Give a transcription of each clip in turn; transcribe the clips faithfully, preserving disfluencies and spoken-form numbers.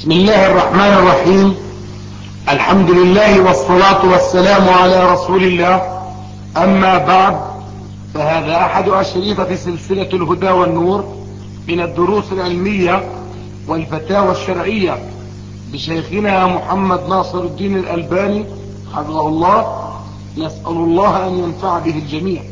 بسم الله الرحمن الرحيم. الحمد لله والصلاة والسلام على رسول الله. أما بعد، فهذا أحد أشرطة سلسلة الهدى والنور من الدروس العلمية والفتاوى الشرعية بشيخنا محمد ناصر الدين الألباني حفظه الله. نسأل الله أن ينفع به الجميع.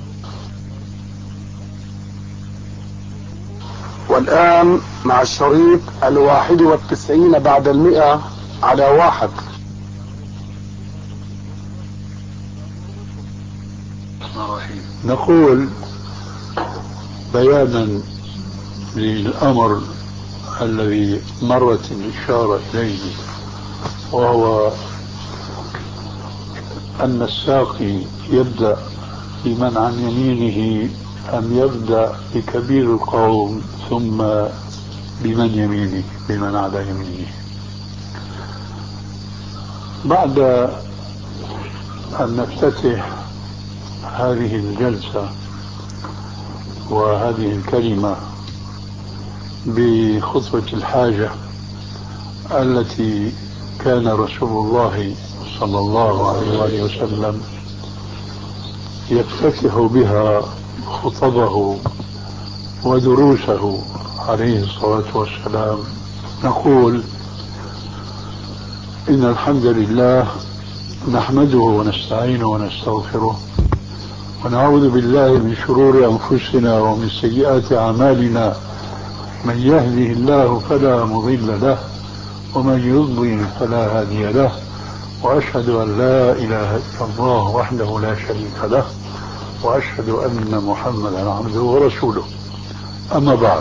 والآن مع الشريط الواحد والتسعين بعد المئة على واحد. نقول بيانا للأمر الذي مرت الإشارة إليه، وهو أن الساقي يبدأ بمن عن يمينه أم يبدأ بكبير القوم ثم بمن يمينه بمن على يمينه. بعد أن نفتتح هذه الجلسة وهذه الكلمة بخطبة الحاجة التي كان رسول الله صلى الله عليه وسلم يفتتح بها خطبه ودروسه عليه الصلاة والسلام، نقول إن الحمد لله نحمده ونستعينه ونستغفره ونعوذ بالله من شرور أنفسنا ومن سيئات أعمالنا. من يهده الله فلا مضل له ومن يضلل فلا هادي له، وأشهد أن لا إله إلا الله وحده لا شريك له، وأشهد أن محمدا عبده ورسوله. أما بعد،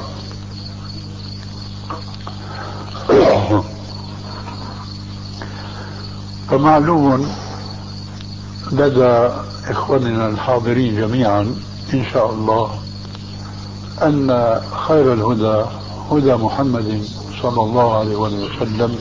فمعلوم لدى إخواننا الحاضرين جميعا إن شاء الله أن خير الهدى هدى محمد صلى الله عليه وسلم،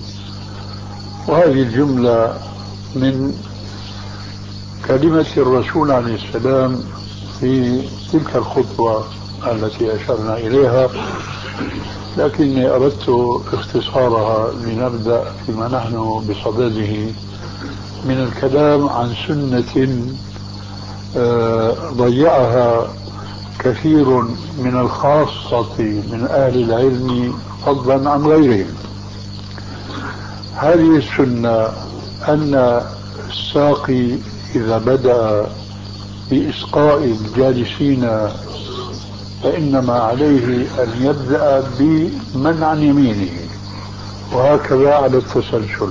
وهذه الجملة من كلمة الرسول عليه السلام في تلك الخطوة التي أشرنا إليها، لكني أردت اختصارها لنبدأ فيما نحن بصدده من الكلام عن سنة ضيعها كثير من الخاصة من أهل العلم فضلا عن غيرهم. هذه السنة أن الساقي إذا بدأ بإسقاء الجالسين فإنما عليه أن يبدأ بمن عن يمينه، وهكذا على التسلسل.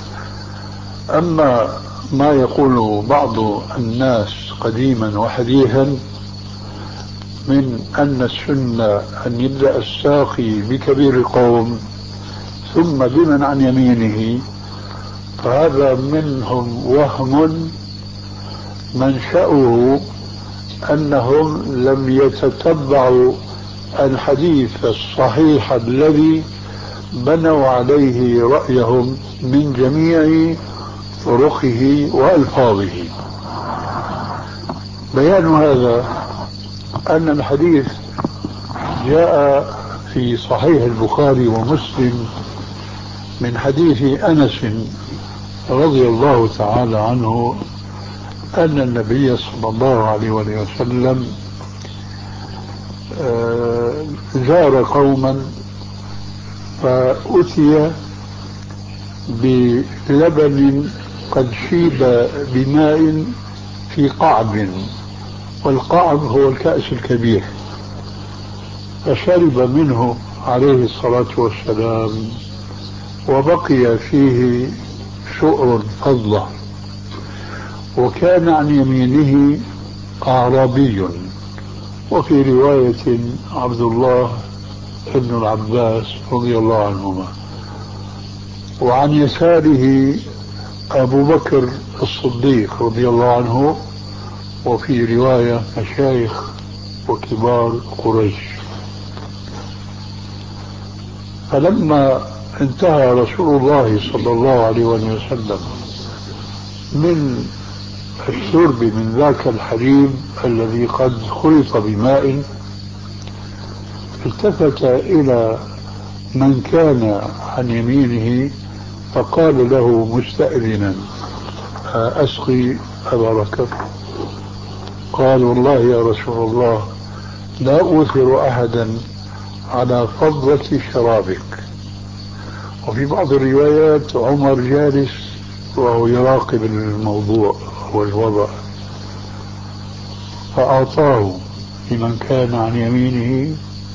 أما ما يقول بعض الناس قديما وحديثا من أن السنة أن يبدأ الساقي بكبير القوم ثم بمن عن يمينه، فهذا منهم وهم منشأه أنهم لم يتتبعوا الحديث الصحيح الذي بنوا عليه رأيهم من جميع طرقه وألفاظه. بيان هذا أن الحديث جاء في صحيح البخاري ومسلم من حديث أنس رضي الله تعالى عنه أن النبي صلى الله عليه وسلم زار قوما فأتي بلبن قد شيب بماء في قعب، والقعب هو الكأس الكبير، فشرب منه عليه الصلاة والسلام وبقي فيه شؤر فضلة، وكان عن يمينه أعرابي، وفي رواية عبد الله ابن العباس رضي الله عنهما، وعن يساره أبو بكر الصديق رضي الله عنه، وفي رواية مشايخ وكبار قريش. فلما انتهى رسول الله صلى الله عليه وسلم من الشرب من ذاك الحليب الذي قد خلط بماء، التفت إلى من كان عن يمينه فقال له مستأذنا أسقي أبا بكر؟ قال والله يا رسول الله لا أوثر أحدا على فضة شرابك. وفي بعض الروايات عمر جالس وهو يراقب الموضوع والوضع، فأعطاه لمن كان عن يمينه،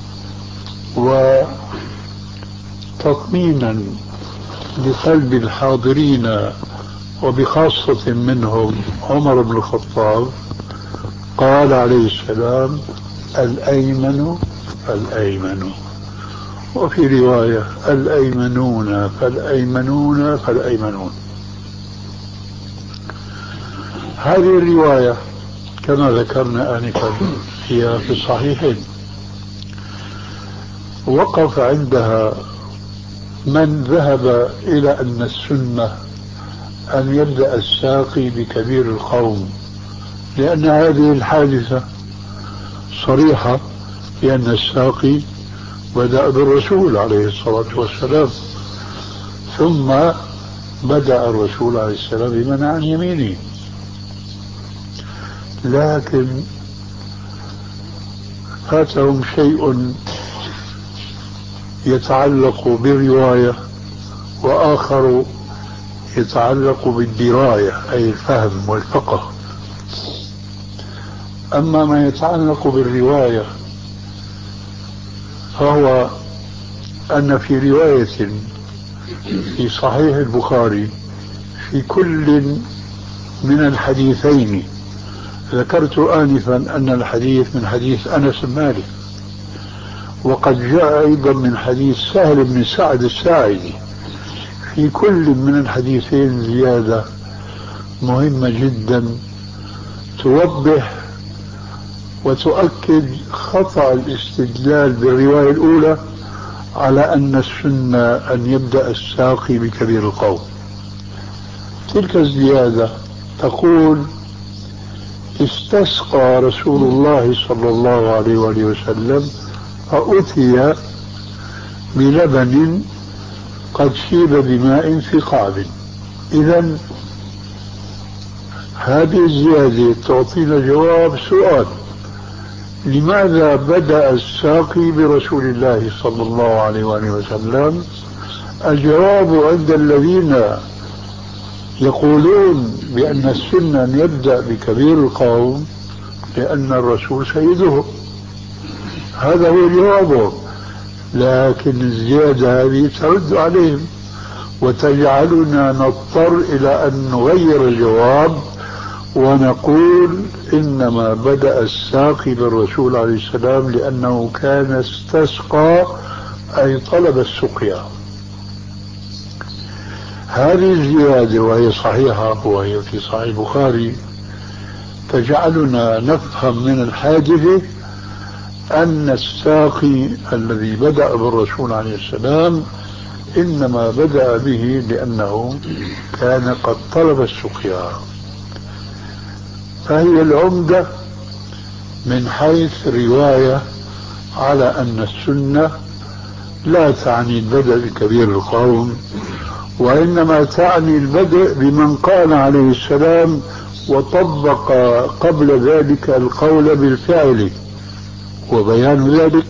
وتطمينا لقلب الحاضرين وبخاصة منهم عمر بن الخطاب قال عليه السلام الأيمن فالأيمن، وفي رواية الأيمنون فالأيمنون فالأيمنون. هذه الرواية كما ذكرنا آنفا هي في الصحيحين، وقف عندها من ذهب إلى أن السنة أن يبدأ الساقي بكبير القوم، لأن هذه الحادثة صريحة بأن الساقي بدأ بالرسول عليه الصلاة والسلام، ثم بدأ الرسول عليه السلام بمن عن يمينه. لكن فاتهم شيء يتعلق بالرواية، وآخر يتعلق بالدراية أي الفهم والفقه. أما ما يتعلق بالرواية فهو أن في رواية في صحيح البخاري في كل من الحديثين، ذكرت آنفا أن الحديث من حديث أنس بن مالك، وقد جاء أيضا من حديث سهل بن سعد الساعدي، في كل من الحديثين زيادة مهمة جدا توضح وتؤكد خطأ الاستدلال بالرواية الأولى على أن السنة أن يبدأ الساقي بكبير القوم. تلك الزيادة تقول استسقى رسول الله صلى الله عليه وآله وسلم فأتي بلبن قد شيب بماء في قعب. إذن هذه الزيادة تعطينا جواب سؤال: لماذا بدأ الساقي برسول الله صلى الله عليه وآله وسلم؟ الجواب عند الذين يقولون بأن السنة أن يبدأ بكبير القوم لأن الرسول سيدهم، هذا هو جوابه. لكن الزيادة هذه ترد عليهم وتجعلنا نضطر إلى أن نغير الجواب ونقول إنما بدأ الساقي بالرسول عليه السلام لأنه كان استسقى أي طلب السقيا. هذه الزيادة وهي صحيحة وهي في صحيح البخاري تجعلنا نفهم من الحادثة أن الساقي الذي بدأ بالرسول عليه السلام إنما بدأ به لأنه كان قد طلب السقيا. فهي العمدة من حيث رواية على أن السنة لا تعني البدء بكبير القوم، وإنما تعني البدء بمن قال عليه السلام وطبق قبل ذلك القول بالفعل. وبيان ذلك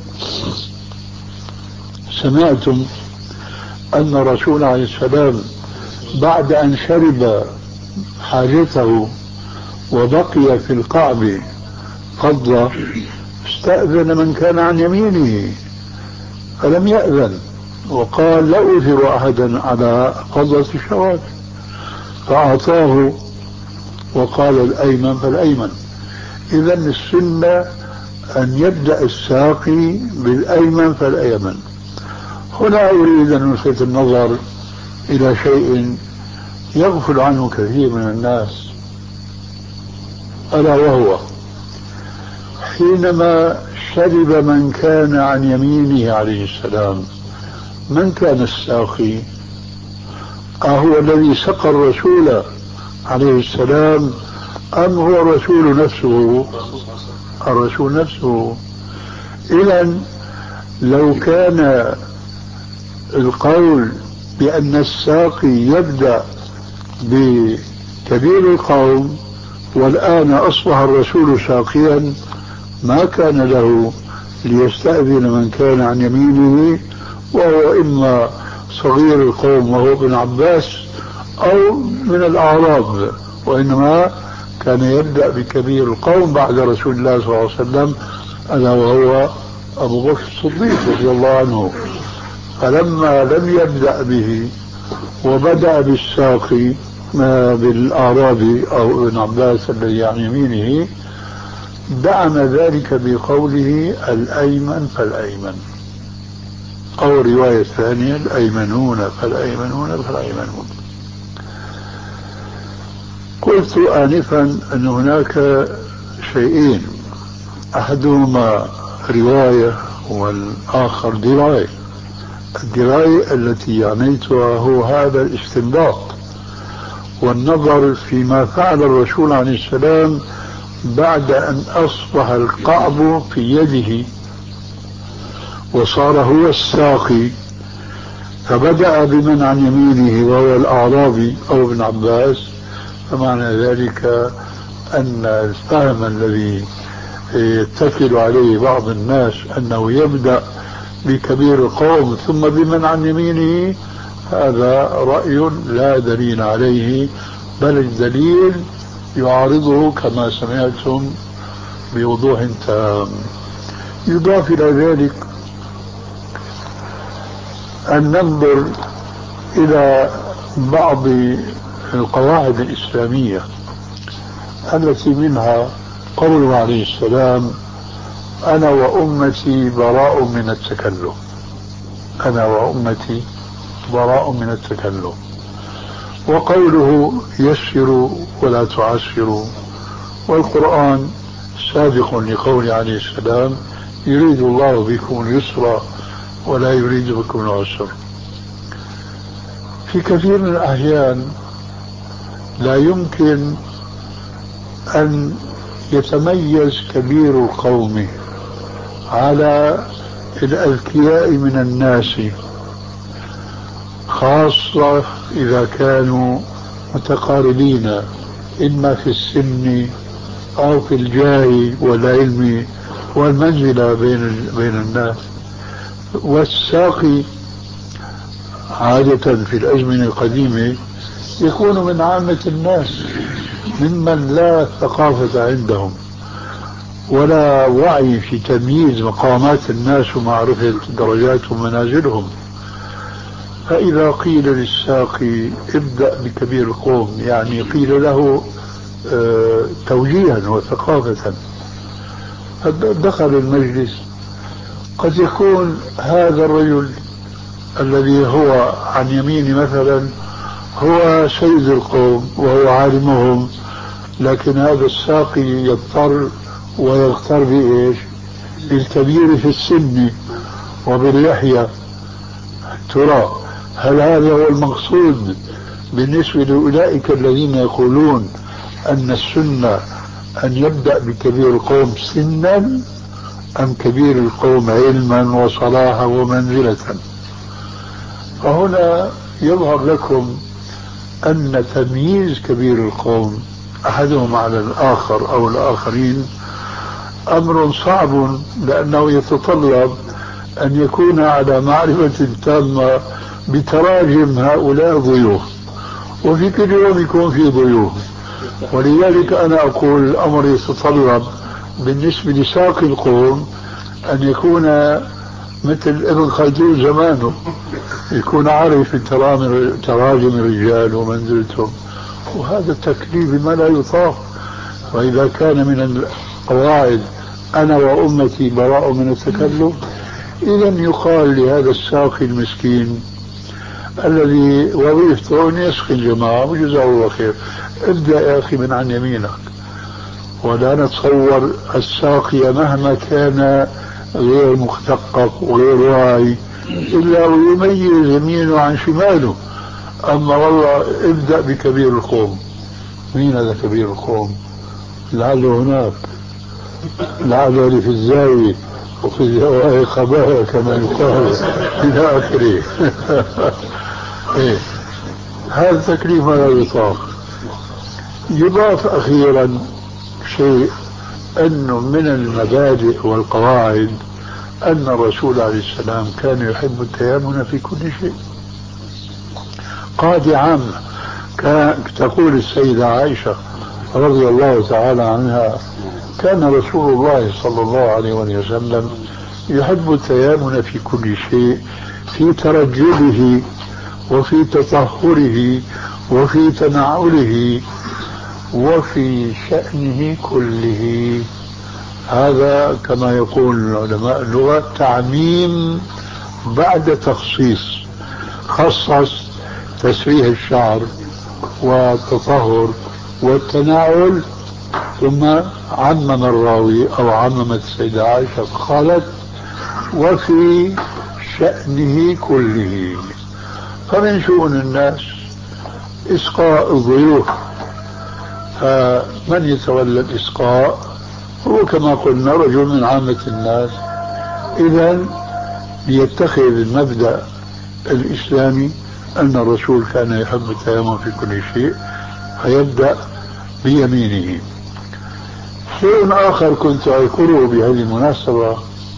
سمعتم أن الرسول عليه السلام بعد أن شرب حاجته وبقي في القعب فضة استأذن من كان عن يمينه فلم يأذن، وقال لا أوثر أحدا على فضة الشواد، فأعطاه وقال الأيمن فالأيمن. إذن السنة أن يبدأ الساقي بالأيمن فالأيمن. هنا أريد أن نلفت النظر إلى شيء يغفل عنه كثير من الناس، ألا وهو حينما شرب من كان عن يمينه عليه السلام، من كان الساقي؟ أهو الذي سقى الرسول عليه السلام أم هو الرسول نفسه؟ الرسول نفسه. إذن لو كان القول بأن الساقي يبدأ بكبير القوم والآن أصبح الرسول ساقيا، ما كان له ليستأذن من كان عن يمينه، وهو إما صغير القوم وهو ابن عباس أو من الأعراب، وإنما كان يبدأ بكبير القوم بعد رسول الله صلى الله عليه وسلم، ألا وهو أبو بكر الصديق رضي الله عنه. فلما لم يبدأ به وبدأ بالساقي بالأعرابي أو ابن عباس الذي عن يمينه، دعم ذلك بقوله الأيمن فالأيمن، أو رواية ثانية الأيمنون فالأيمنون فالأيمنون. قلت آنفا أن هناك شيئين، أحدهما رواية والآخر دراية. الدراية التي عنيتها هو هذا الاستنباط والنظر فيما فعل الرسول عليه السلام بعد أن أصبح القعب في يده وصار هو الساقي، فبدأ بمن عن يمينه وهو الأعرابي أو ابن عباس. فمعنى ذلك أن الفهم الذي يتكل عليه بعض الناس أنه يبدأ بكبير القوم ثم بمن عن يمينه، هذا رأي لا دليل عليه، بل الدليل يعارضه كما سمعتم بوضوح تام. يضاف إلى ذلك أن ننظر إلى بعض القواعد الإسلامية التي منها قوله عليه السلام أنا وأمتي براء من التكلف، أنا وأمتي براء من التكلف، وقوله يسروا ولا تعسروا، والقرآن سابق لقول عليه السلام يريد الله بكم اليسر ولا يريد بكم العسر. في كثير من الأحيان لا يمكن أن يتميز كبير القوم على الأذكياء من الناس، خاصة إذا كانوا متقاربين إما في السن أو في الجاه والعلم والمنزلة بين بين الناس. والساقي عادة في الأزمنة القديمة يكون من عامة الناس، ممن لا ثقافة عندهم ولا وعي في تمييز مقامات الناس ومعرفة درجات ومنازلهم. فإذا قيل للساقي ابدأ بكبير القوم، يعني قيل له اه توجيها وثقافة، فدخل المجلس قد يكون هذا الرجل الذي هو عن يمين مثلا هو سيد القوم وهو عالمهم، لكن هذا الساقي يضطر ويغتر بإيش؟ بالكبير في السن وباللحية. ترى هل هذا هو المقصود بالنسبة لأولئك الذين يقولون أن السنة أن يبدأ بكبير القوم سنا أم كبير القوم علما وصلاحا ومنزلة؟ فهنا يظهر لكم أن تمييز كبير القوم أحدهم على الآخر أو الآخرين أمر صعب، لأنه يتطلب أن يكون على معرفة تامة بتراجم هؤلاء الضيوف، وفي كل يوم يكون في ضيوف. ولذلك أنا أقول الأمر يتطلب بالنسبة لساقي القوم أن يكون مثل ابن خلدون زمانه، يكون عارف تراجم الرجال ومنزلتهم، وهذا التكليف ما لا يطاق. وإذا كان من القواعد أنا وأمتي براء من التكلف، إذا يقال لهذا الساقي المسكين الذي وظيفته أن يسقي الجماعة وجزاه الله خير، ابدأ يا أخي من عن يمينك. ولا نتصور الساقي مهما كان غير مثقف وغير واعي إلا ويميز يمينه عن شماله. أما والله ابدأ بكبير القوم، مين هذا كبير القوم؟ لعله هناك، لعله اللي في الزاوية وفي الهواء خبايا كما يقال إلى آخره. إيه. هذا تكليف لا يطاق. يضاف أخيرا شيء، أنه من المبادئ والقواعد أن الرسول عليه السلام كان يحب التيامن في كل شيء. قاعدة عامة. كان تقول السيدة عائشة رضي الله تعالى عنها: كان رسول الله صلى الله عليه وسلم يحب التيامن في كل شيء، في ترجله وفي تطهره وفي تنعله وفي شأنه كله. هذا كما يقول علماء اللغة تعميم بعد تخصيص. خصص تسريح الشعر والتطهر والتناول، ثم عمم الراوي أو عممت السيدة عائشة قالت: وفي شأنه كله. فمن شؤون الناس إسقاء الضيوف، فمن يتولى الإسقاء هو كما قلنا رجل من عامة الناس. إذن ليتخذ المبدأ الإسلامي أن الرسول كان يحب التيمم في كل شيء، فيبدأ بيمينه. شيء آخر كنت أذكره بهذه المناسبة: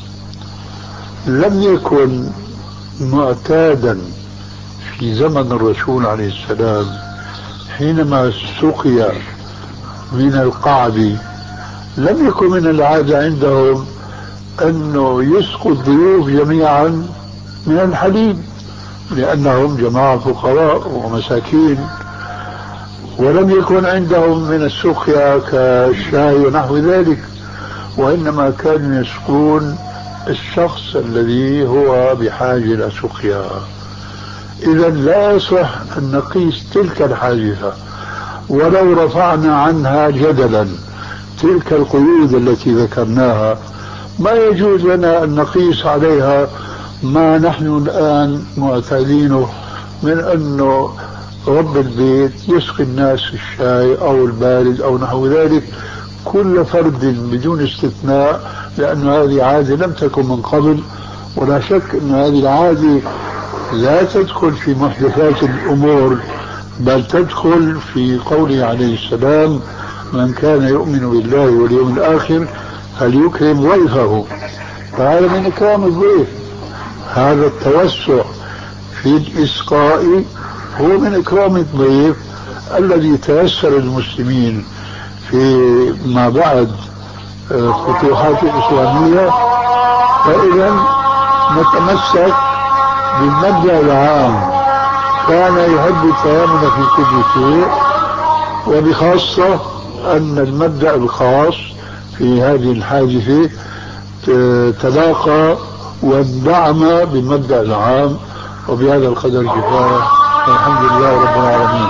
لم يكن معتادا في زمن الرسول عليه السلام حينما سقي من القعب، لم يكن من العادة عندهم أنه يسقوا الضيوف جميعا من الحليب، لأنهم جماعة فقراء ومساكين، ولم يكن عندهم من السقيا كالشاي ونحو ذلك، وإنما كانوا يسقون الشخص الذي هو بحاجة إلى سقيا. إذا لا يصح أن نقيس تلك الحادثة، ولو رفعنا عنها جدلا تلك القيود التي ذكرناها، ما يجوز لنا أن نقيس عليها ما نحن الآن معتادينه من أنه رب البيت يسقي الناس الشاي أو البارد أو نحو ذلك، كل فرد بدون استثناء، لأن هذه عادة لم تكن من قبل. ولا شك أن هذه العادة لا تدخل في محدثات الأمور، بل تدخل في قوله عليه السلام: من كان يؤمن بالله واليوم الآخر فليكرم ضيفه. فهذا من إكرام الضيف. هذا التوسع في الإسقاء هو من إكرام الضيف الذي تيسر المسلمين في ما بعد فتوحات الإسلامية. فإذا نتمسك بالمبدأ العام: كان يحب التيامن في كل شيء، وبخاصة أن المبدأ الخاص في هذه الحادثة تلاقى واندعم بالمبدأ العام. وبهذا القدر كفاية، والحمد لله رب العالمين.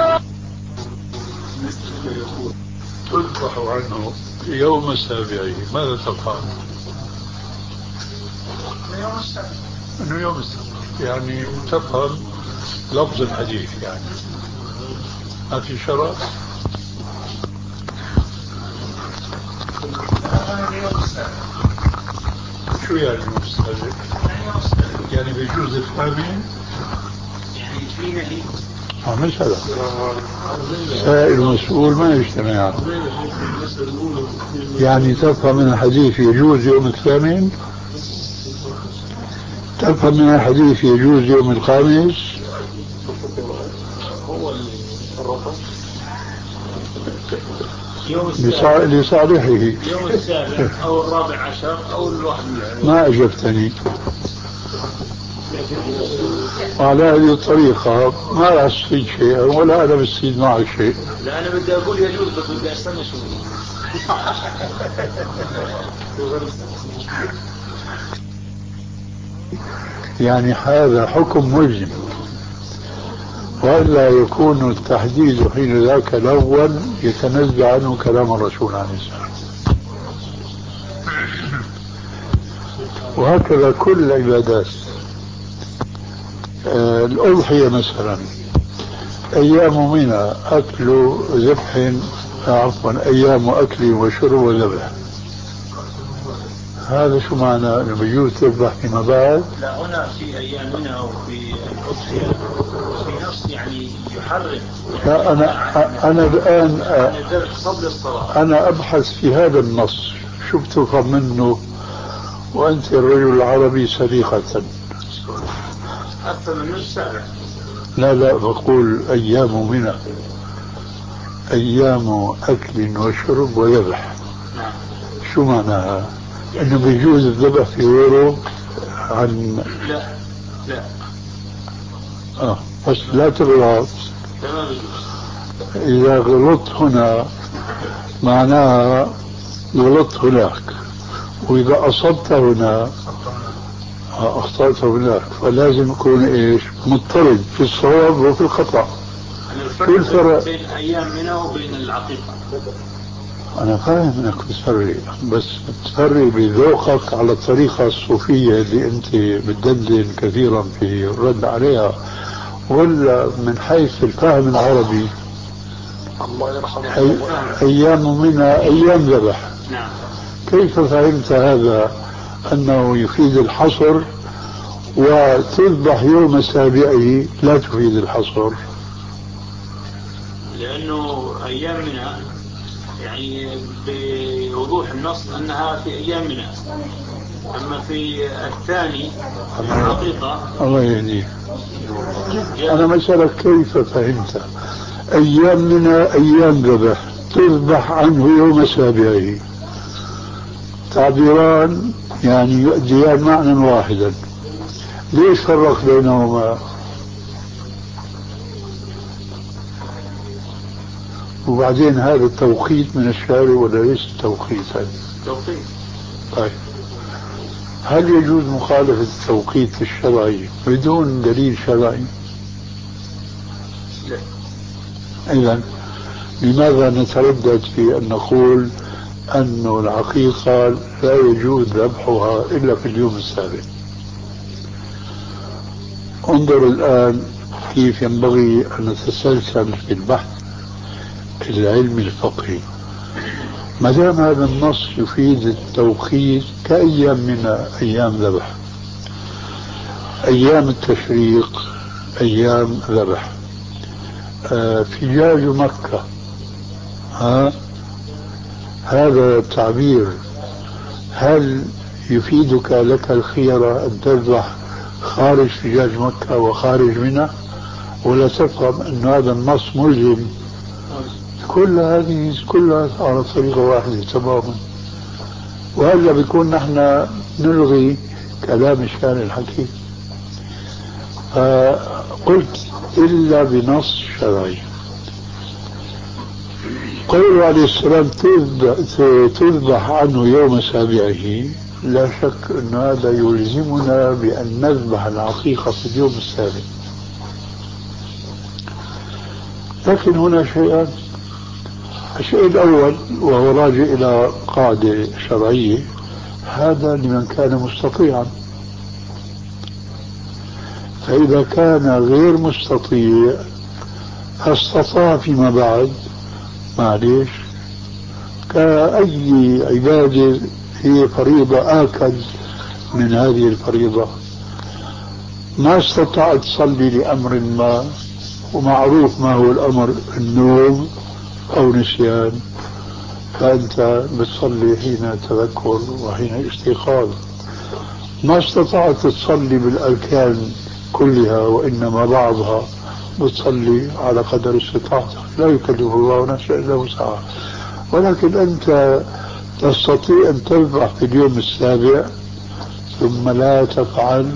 تذبح عنه يوم السابع، ماذا تفعل؟ انه يوم السابع يعني تفهم لفظ الحديث، يعني ما في شرع. شو يعني يوم السابع؟ يعني بيجوز الثامن، يعني فينا لي مش هذا سائل مسؤول ما يجتمع. يعني تفهم من الحديث يجوز يوم الثامن، تفهم من الحديث يجوز يوم الخامس. لصالحه يوم السابع أو الرابع عشر أو الواحد. ما أجبتني على هذه الطريقة، ما راح استفيد شيء ولا أنا بستفيد معك شيء. لا أنا بدي أقول يجوز، بس بدي أستنى شوي. يعني هذا حكم ملزم، وإلا يكون التحديد حين ذاك الأول يتنزع عنه كلام الرسول عليه السلام. وهكذا كل العبادات. آه الأضحية مثلا، أيام منى أكل ذبح، عفوا أيام أكل وشرب وذبح. هذا شو معنى انه بيجوز تذبح فيما بعد؟ لا هنا في ايامنا او في الاضحيه في نص يعني يحرم. لا انا انا الان قبل الصلاه انا ابحث في هذا النص شو بتفهم منه وانت الرجل العربي سليقة. اكثر من نص ساعه. لا لا بقول ايام منى ايام اكل وشرب وذبح. نعم. شو معناها؟ انه بيجوز الذبح في غيره عن لا لا اه بس لا تغلط. تمام. اذا غلطت هنا معناها غلطت هناك، واذا اصبت هنا اخطأت هناك، فلازم يكون ايش؟ مضطرد في الصواب وفي الخطأ. شو الفرق بين ايام منى وبين العقيقه؟ أنا فاهم أنك بتفرق، بس بتفرق بذوقك على الطريقة الصوفية اللي أنت بتدندن كثيرا في الرد عليها، ولا من حيث الفهم العربي؟ الله يرحمه. أي أيام منها أيام ذبح. نعم. كيف فهمت هذا أنه يفيد الحصر وتذبح يوم سابعه لا تفيد الحصر؟ لأنه أيام منى يعني بوضوح النص أنها في أيام منى، أما في الثاني الحقيقة. الله يهديك. أنا مسألة كيف فهمت أيام منى أيام ذبح تذبح عنه يوم سابعه، تعبيران يعني يؤديان معنى واحدا، ليش فرق بينهما؟ وبعدين هذا التوقيت من الشارع ولا ليس التوقيت هذا؟ توقيت. طيب هل يجوز مخالفة التوقيت الشرعي بدون دليل شرعي؟ لا. إذن لماذا نتردد في أن نقول أن العقيقة لا يجوز ذبحها إلا في اليوم السابع؟ انظر الآن كيف ينبغي أن نتسلسل في البحث العلمي الفقهي. ما دام هذا النص يفيد التوقيت كأيام من أيام ذبح، أيام التشريق أيام ذبح، آه فجاج مكة، ها هذا التعبير هل يفيدك لك الخيرة أن تذبح خارج فجاج مكة وخارج منها، ولا تفهم أن هذا النص ملزم؟ كل هذه كلها على طريقة واحدة تماما. وهذا بيكون نحن نلغي كلام الشارع الحكيم. فقلت إلا بنص شرعي. قوله عليه السلام تذبح عنه يوم سابعه، لا شك أن هذا يلزمنا بأن نذبح العقيقة في اليوم السابع. لكن هنا شيئان. الشيء الأول وهو راجع إلى قاعدة شرعية، هذا لمن كان مستطيعا، فإذا كان غير مستطيع استطاع فيما بعد معليش كأي عبادة هي فريضة آكد من هذه الفريضة، ما استطعت تصلي لأمر ما، ومعروف ما هو الأمر، النوم أو نسيان، فأنت بتصلي حين تذكر وحين استيقاظ. ما استطعت تصلي بالأركان كلها وإنما بعضها، بتصلي على قدر استطاعتك، لا يكلف الله نفسا إلا وسعها. ولكن أنت تستطيع أن تذبح في اليوم السابع ثم لا تفعل،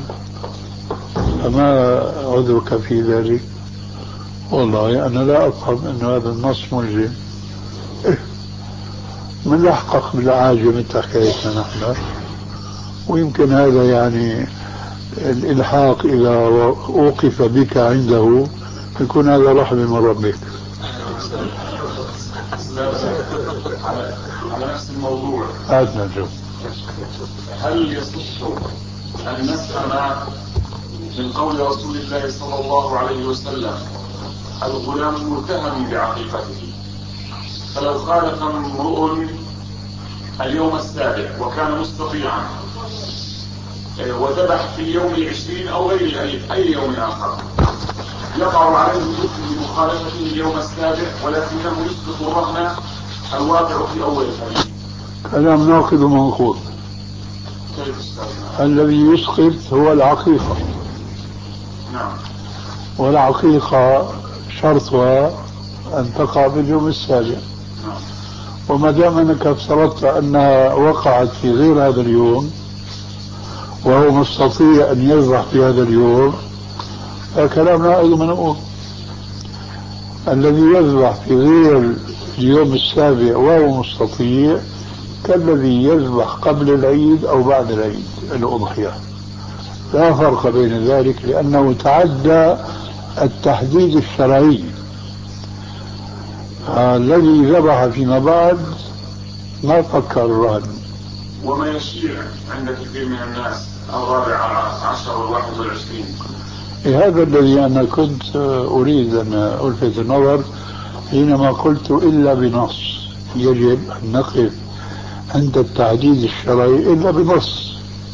فما عذرك في ذلك؟ والله أنا لا أفهم أن هذا النص ملزم. إيه من لحقق بالعاجم مثل حكايتنا نحن، ويمكن هذا يعني الإلحاق إذا أوقف بك عنده يكون هذا رحمة من ربك. على نفس الموضوع هذا نجم. هل يصح أن نفهم من قول رسول الله صلى الله عليه وسلم الغلام متهم بعقيقته، فلو خالف امرؤ اليوم السابع وكان مستطيعا وذبح في اليوم العشرين أو غير أي, أي يوم آخر، يقع عليه الإثم بمخالفته اليوم السابع ولكنه يسقط الرهن الواقع في أول الحديث. كلام ناقض ومنقوض. الذي يسقط هو العقيقة. نعم. والعقيقة شرطها أن تقع باليوم السابع. نعم. وما دام أنك افترضت أنها وقعت في غير هذا اليوم وهو مستطيع أن يذبح في هذا اليوم، فكلامنا أيضا منقول. الذي يذبح في غير اليوم السابع وهو مستطيع كالذي يذبح قبل العيد أو بعد العيد الأضحية، لا فرق بين ذلك، لأنه تعدى التحديد الشرعي. الذي ذبح فيما بعد ما فكر الرهن. وما يشيع عند كثير من الناس الرابع عشر والواحد والعشرين. هذا الذي أنا كنت أريد أن ألفت النظر حينما قلت إلا بنص. يجب أن نقف عند التعديد الشرعي إلا بنص.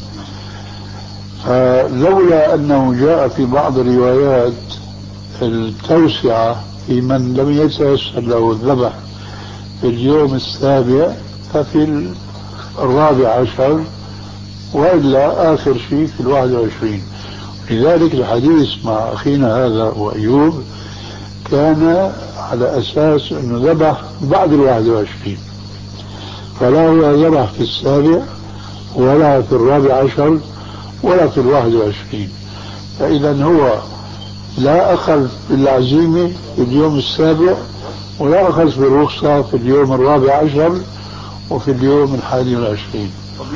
فلولا أنه جاء في بعض الروايات التوسعة في من لم يتيسر له الذبح في اليوم السابع ففي الرابع عشر، وإلا آخر شيء في الواحد وعشرين. لذلك الحديث مع أخينا هذا وأيوب كان على أساس أنه ذبح بعد الواحد وعشرين، فلا هو ذبح في السابع ولا في الرابع عشر ولا في الواحد وعشرين. فإذا هو لا أخذ بالعزيمة في اليوم السابع ولا أخذ بالرخصة في اليوم الرابع عشر وفي اليوم الحادي والعشرين.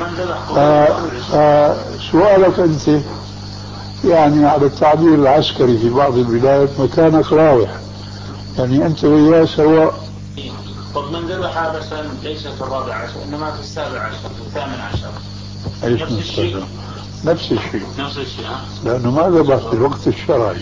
فسؤالك أنت يعني على التعبير العسكري في بعض البلاد مكانك راوح، يعني أنت وياه سواء. طب من ذبح مثلا ليس في الرابع عشر إنما في السابع عشر في الثامن عشر نفس الشيء. نفس الشيء نفس الشيء لأنه ما ذبح في الوقت الشرعي،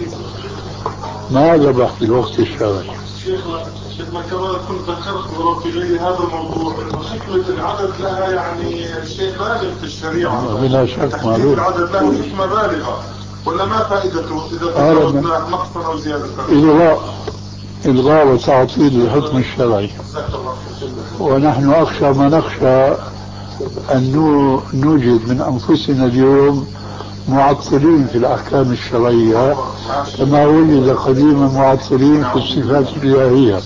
ما ذبح في الوقت الشرعي. شيخنا شيخنا كما كنت ذكرت في غير هذا الموضوع انه حكمة العدد لها يعني شيء بالغ في الشريعة. بلا شك معلوم. العدد له حكمة بالغة، ولا ما فائدته إذا تزودنا نقصا أو زيادة؟ إلغاء إلغاء وتعطيل الحكم الشرعي. ونحن أخشى ما نخشى أن نوجد من أنفسنا اليوم معطلين في الأحكام الشرعية كما وجد قديما معطلين في الصفات الإلهية.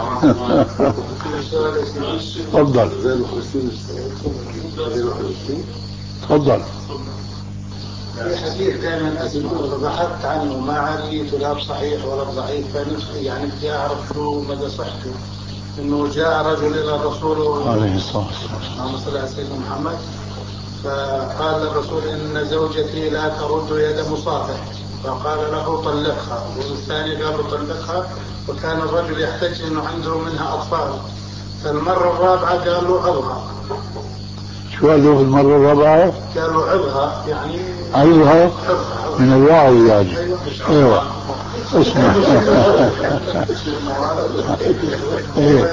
تفضل تفضل. في حديث دائما أسمعه بحثت عنه ما عليته لا بصحيح ولا بضعيف، فنفسي يعني بدي أعرف شو مدى صحته. إنه جاء رجل إلى الرسول عليه الصلاة والسلام اللهم صل على سيدنا محمد، فقال للرسول إن زوجتي لا ترد يد مصافح، فقال له طلقها، والثاني قال له طلقها، وكان الرجل يحتاج إنه عنده منها أطفال، فالمرة الرابعة قال له عظها. شو قال له في المرة الرابعة؟ قال له عظها، يعني عظها من الوعي يعني. ايوه اسمع. إيه.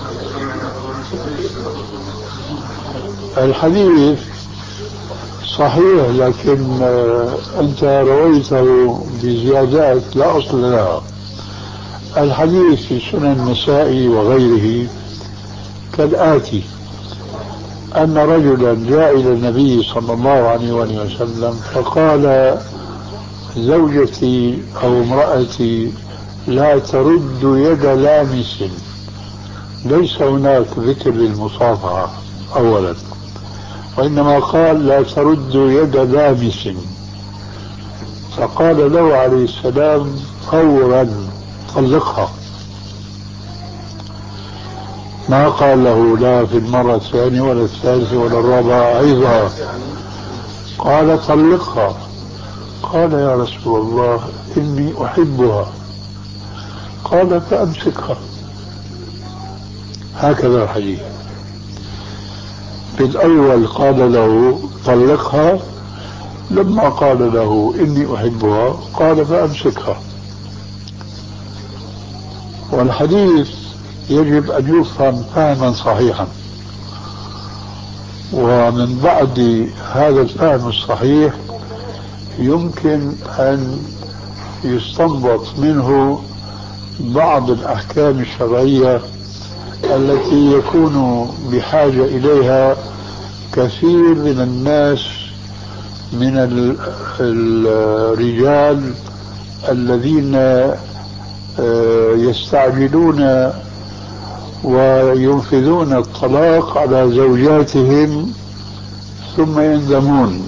الحديث صحيح، لكن أنت رويته بزيادات لا أصل لها. الحديث في سنن النسائي وغيره كالآتي: أن رجلا جاء إلى النبي صلى الله عليه وسلم فقال: زوجتي أو امرأتي لا ترد يد لامس. ليس هناك ذكر للمصافحة أولا، وإنما قال لا ترد يد لامس. فقال له عليه السلام فورا طلقها. ما قال له لا في المرة الثانية ولا الثالثة ولا الرابعة أيضا، قال طلقها. قال يا رسول الله إني أحبها. قال فأمسكها. هكذا الحديث. في الأول قال له طلقها، لما قال له إني أحبها قال فأمسكها. والحديث يجب أن يفهم فهما صحيحا، ومن بعد هذا الفهم الصحيح يمكن أن يستنبط منه بعض الأحكام الشرعية التي يكون بحاجة إليها كثير من الناس من الرجال الذين يستعجلون وينفذون الطلاق على زوجاتهم ثم يندمون.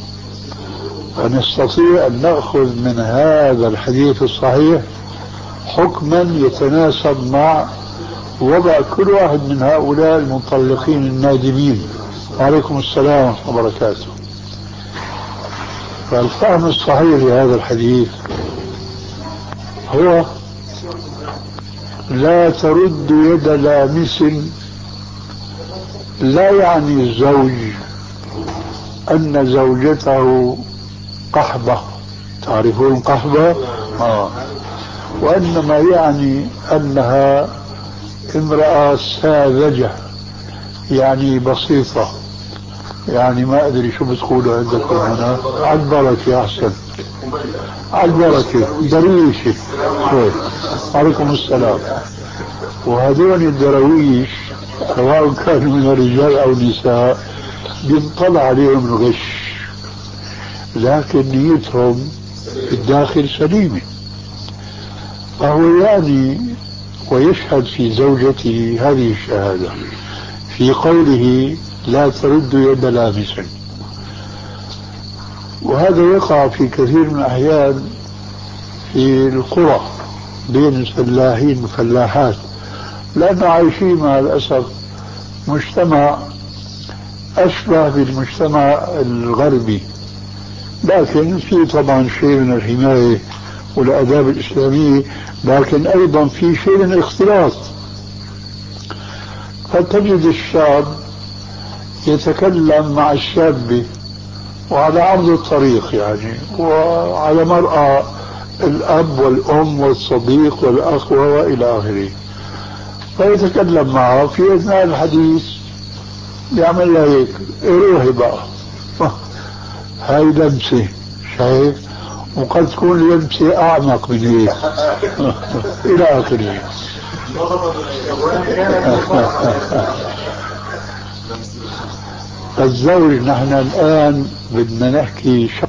فنستطيع أن نأخذ من هذا الحديث الصحيح حكما يتناسب مع وضع كل واحد من هؤلاء المطلقين النادمين. وعليكم السلام ورحمة الله وبركاته. فالفهم الصحيح لهذا الحديث هو لا ترد يد لامس، لا يعني الزوج أن زوجته قحبة، تعرفون قحبة؟ آه. وإنما يعني أنها امرأة ساذجة، يعني بسيطة، يعني ما أدري شو بتقولوا عندكم هنا، على البركة أحسن، على البركة، درويشة. عليكم السلام. وهذول الدرويش سواء كانوا من الرجال أو النساء بينطلع عليهم الغش، لكن نيتهم في الداخل سليمة. فهو يعني ويشهد في زوجته هذه الشهادة في قوله لا ترد يد لامس. وهذا يقع في كثير من الأحيان في القرى بين الفلاحين والفلاحات، لأنه عايشين مع الأسف مجتمع أشبه بالمجتمع الغربي، لكن في طبعا شيء من الحماية والآداب الإسلامية، لكن أيضا في شيء من الاختلاط. فتجد الشاب يتكلم مع الشابة وعلى عرض الطريق يعني، وعلى مرأى الأب والأم والصديق والأخ وإلى آخره، فيتكلم معه في أثناء الحديث يعمل له هيك، روحي بقى هاي لمسة، شايف؟ وقد تكون لمسة أعمق من هيك إلى آخره. الزوج نحن الآن بدنا نحكي شخص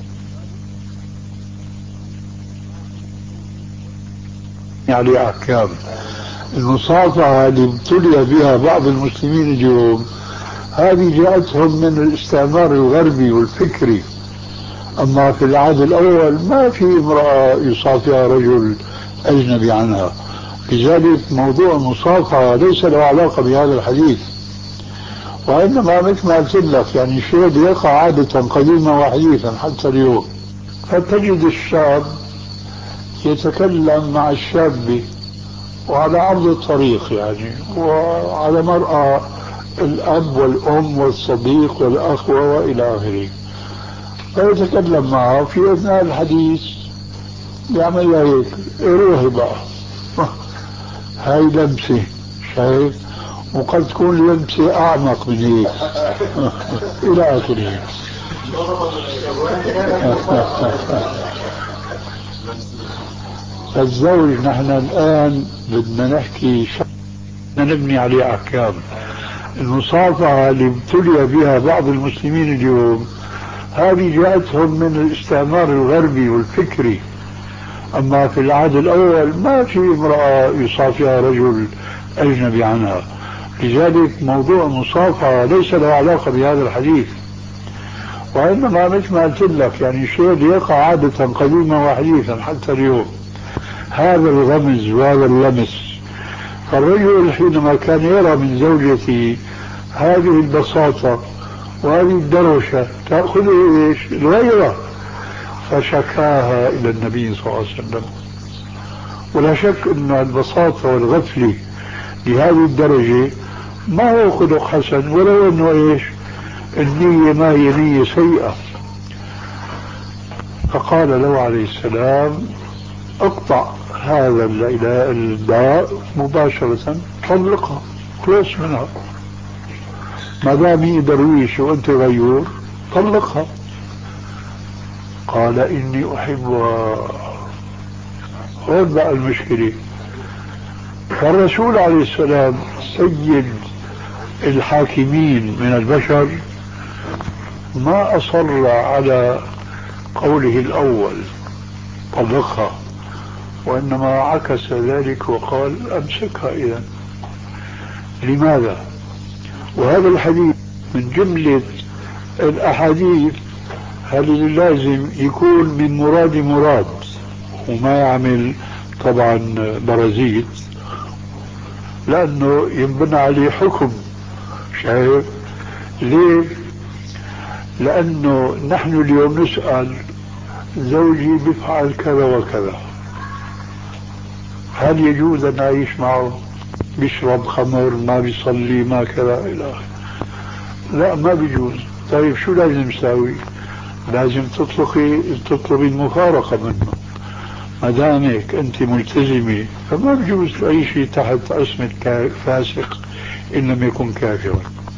عليه أحكام. المصافحة اللي ابتلي بها بعض المسلمين اليوم هذه جاءتهم من الاستعمار الغربي والفكري. أما في العهد الأول ما في امرأة يصافحها رجل أجنبي عنها، لذلك موضوع المصافحة ليس له علاقة بهذا الحديث، وإنما مثل ما قلت لك يعني شيء يقع عادة قديما وحديثا حتى اليوم. فتجد الشاب يتكلم مع الشابة وعلى عرض الطريق يعني، وعلى مرأى الأب والأم والصديق والأخ وإلى آخره، فيتكلم معه في أثناء الحديث يعمل له هيك، روحي بقى هاي لمسة، شايف؟ وقد تكون لمسة أعمق من هيك إلى آخره. الزوج نحن الآن بدنا نحكي شخص بدنا نبني عليه أحكام. المصافحة اللي ابتلي بها بعض المسلمين اليوم هذه جاءتهم من الاستعمار الغربي والفكري. أما في العهد الأول ما في امرأة يصافحها رجل أجنبي عنها، لذلك موضوع المصافحة ليس له علاقة بهذا الحديث، وإنما مثل ما قلت لك يعني شيء يقع عادة قديما وحديثا حتى اليوم، هذا الغمز وهذا اللمس. فالرجل حينما كان يرى من زوجته هذه البساطة وهذه الدروشة تأخذه إيش؟ الغيرة، فشكاها إلى النبي صلى الله عليه وسلم. ولا شك أن البساطة والغفلة لهذه الدرجة ما هو خلق حسن، ولو أنه إيش النية ما هي نية سيئة. فقال له عليه السلام اقطع هذا الداء مباشرة، طلقها، خلص منها. ما دام درويش وانت غيور طلقها. قال اني احبها. هون بقى المشكلة. فالرسول عليه السلام سيد الحاكمين من البشر ما أصر على قوله الأول طلقها، وإنما عكس ذلك وقال أمسكها. إذن لماذا؟ وهذا الحديث من جملة الأحاديث هل لازم يكون من مراد مراد وما يعمل طبعا برازيل، لأنه ينبنى عليه حكم. شايف ليه؟ لأنه نحن اليوم نسأل زوجي بفعل كذا وكذا، هل يجوز أن أعيش معه؟ بيشرب خمر، ما بيصلي، ما كذا إلى آخره. لا، ما بيجوز. طيب شو لازم نساوي؟ لازم تطلقي تطلبي المفارقة منه. ما دامك أنت ملتزمة فما بيجوز تعيشي تحت عصمة فاسق إن لم يكن كافرا.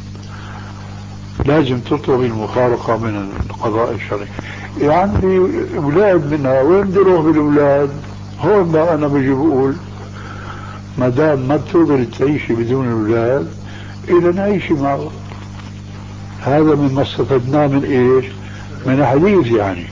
لازم تطلبي المفارقة من القضاء الشرعي. عندي أولاد منها، وين بدي أروح بالأولاد؟ هون بقى أنا بجي بقول ما دام ما بتقدر تعيشي بدون الأولاد إذا نعيشي معه. هذا مما استفدناه من إيش؟ من الحديث يعني.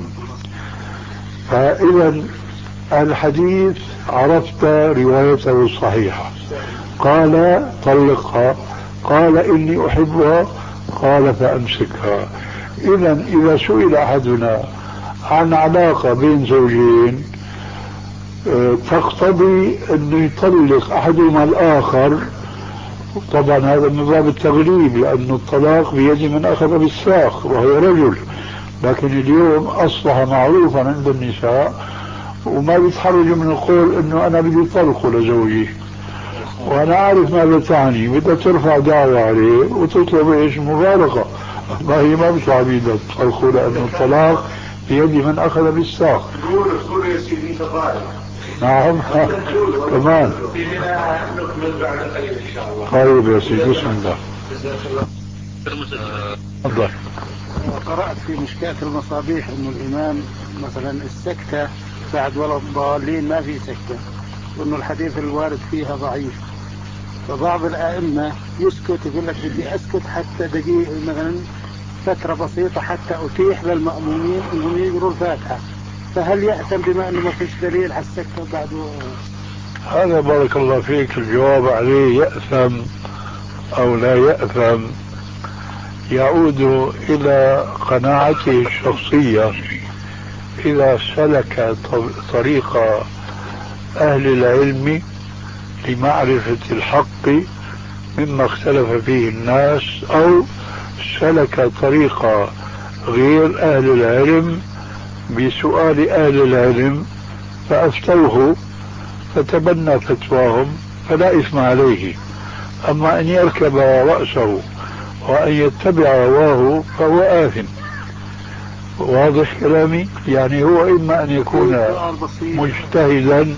فإذا الحديث عرفت روايته الصحيحة. قال طلقها، قال إني أحبها، قال فأمسكها. إذا إذا سئل أحدنا عن علاقة بين زوجين تقتضي أنه يطلق أحدهما الآخر، طبعا هذا من باب التغليب لأن الطلاق بيد من أخذ بالساق وهو رجل، لكن اليوم أصبح معروفا عند النساء وما بيتحرجوا من القول انه انا بدي طلقه لزوجي، وانا عارف ماذا تعني. بدها ترفع دعوة عليه وتطلب ايش؟ مفارقة. ما هي ما بيطلع بيدها تطلقه لانه الطلاق بيد من اخذ بالساق. قول يا سيدي تفاعل. نعم كمان. نكمل بعد قليل ان شاء الله. طيب يا سيدي بسم الله. تفضل. قرأت في مشكاة المصابيح انه الامام مثلا السكتة بعد ولا الضالين ما في سكتة، وانه الحديث الوارد فيها ضعيف. فبعض الائمة يسكت، يقول لك بدي اسكت حتى دقيقة مثلا فترة بسيطة حتى اتيح للمأمومين انهم يقروا الفاتحة. فهل يأتم بما انه ما فيش دليل على السكتة بعد و... هذا بارك الله فيك الجواب عليه يأثم او لا يأثم يعود الى قناعته الشخصية. إذا سلك طريق أهل العلم لمعرفة الحق مما اختلف فيه الناس، أو سلك طريق غير أهل العلم بسؤال أهل العلم فأفتوه فتبنى فتواهم فلا إثم عليه. أما أن يركب رأسه وأن يتبع هواه فهو آثم. واضح كلامي؟ يعني هو إما أن يكون مجتهدا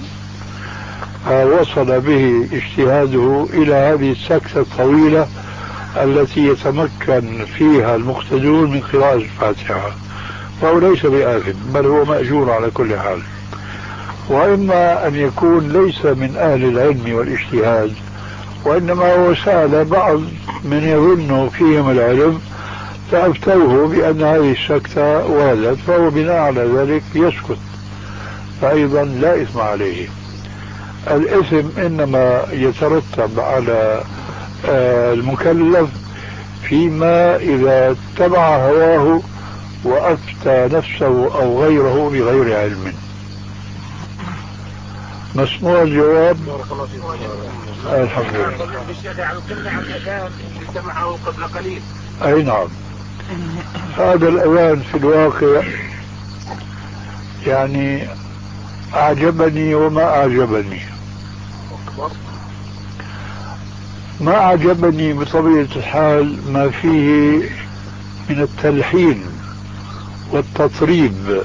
وصل به اجتهاده إلى هذه السكتة الطويلة التي يتمكن فيها المقتدون من قراءة الفاتحة، فهو ليس بآثم بل هو مأجور على كل حال. وإما أن يكون ليس من أهل العلم والاجتهاد، وإنما هو سأل بعض من يظن فيهم العلم فأفتوه بأن هذه السكتة واردت، فهو بناء على ذلك يسكت، فأيضا لا إثم عليه. الإثم إنما يترتب على المكلف فيما إذا اتبع هواه وأفتى نفسه أو غيره بغير علم. مسموع الجواب؟ الحمد لله. قبل قليل. أي نعم. هذا الأذان في الواقع يعني أعجبني وما أعجبني. ما أعجبني بطبيعة الحال ما فيه من التلحين والتطريب،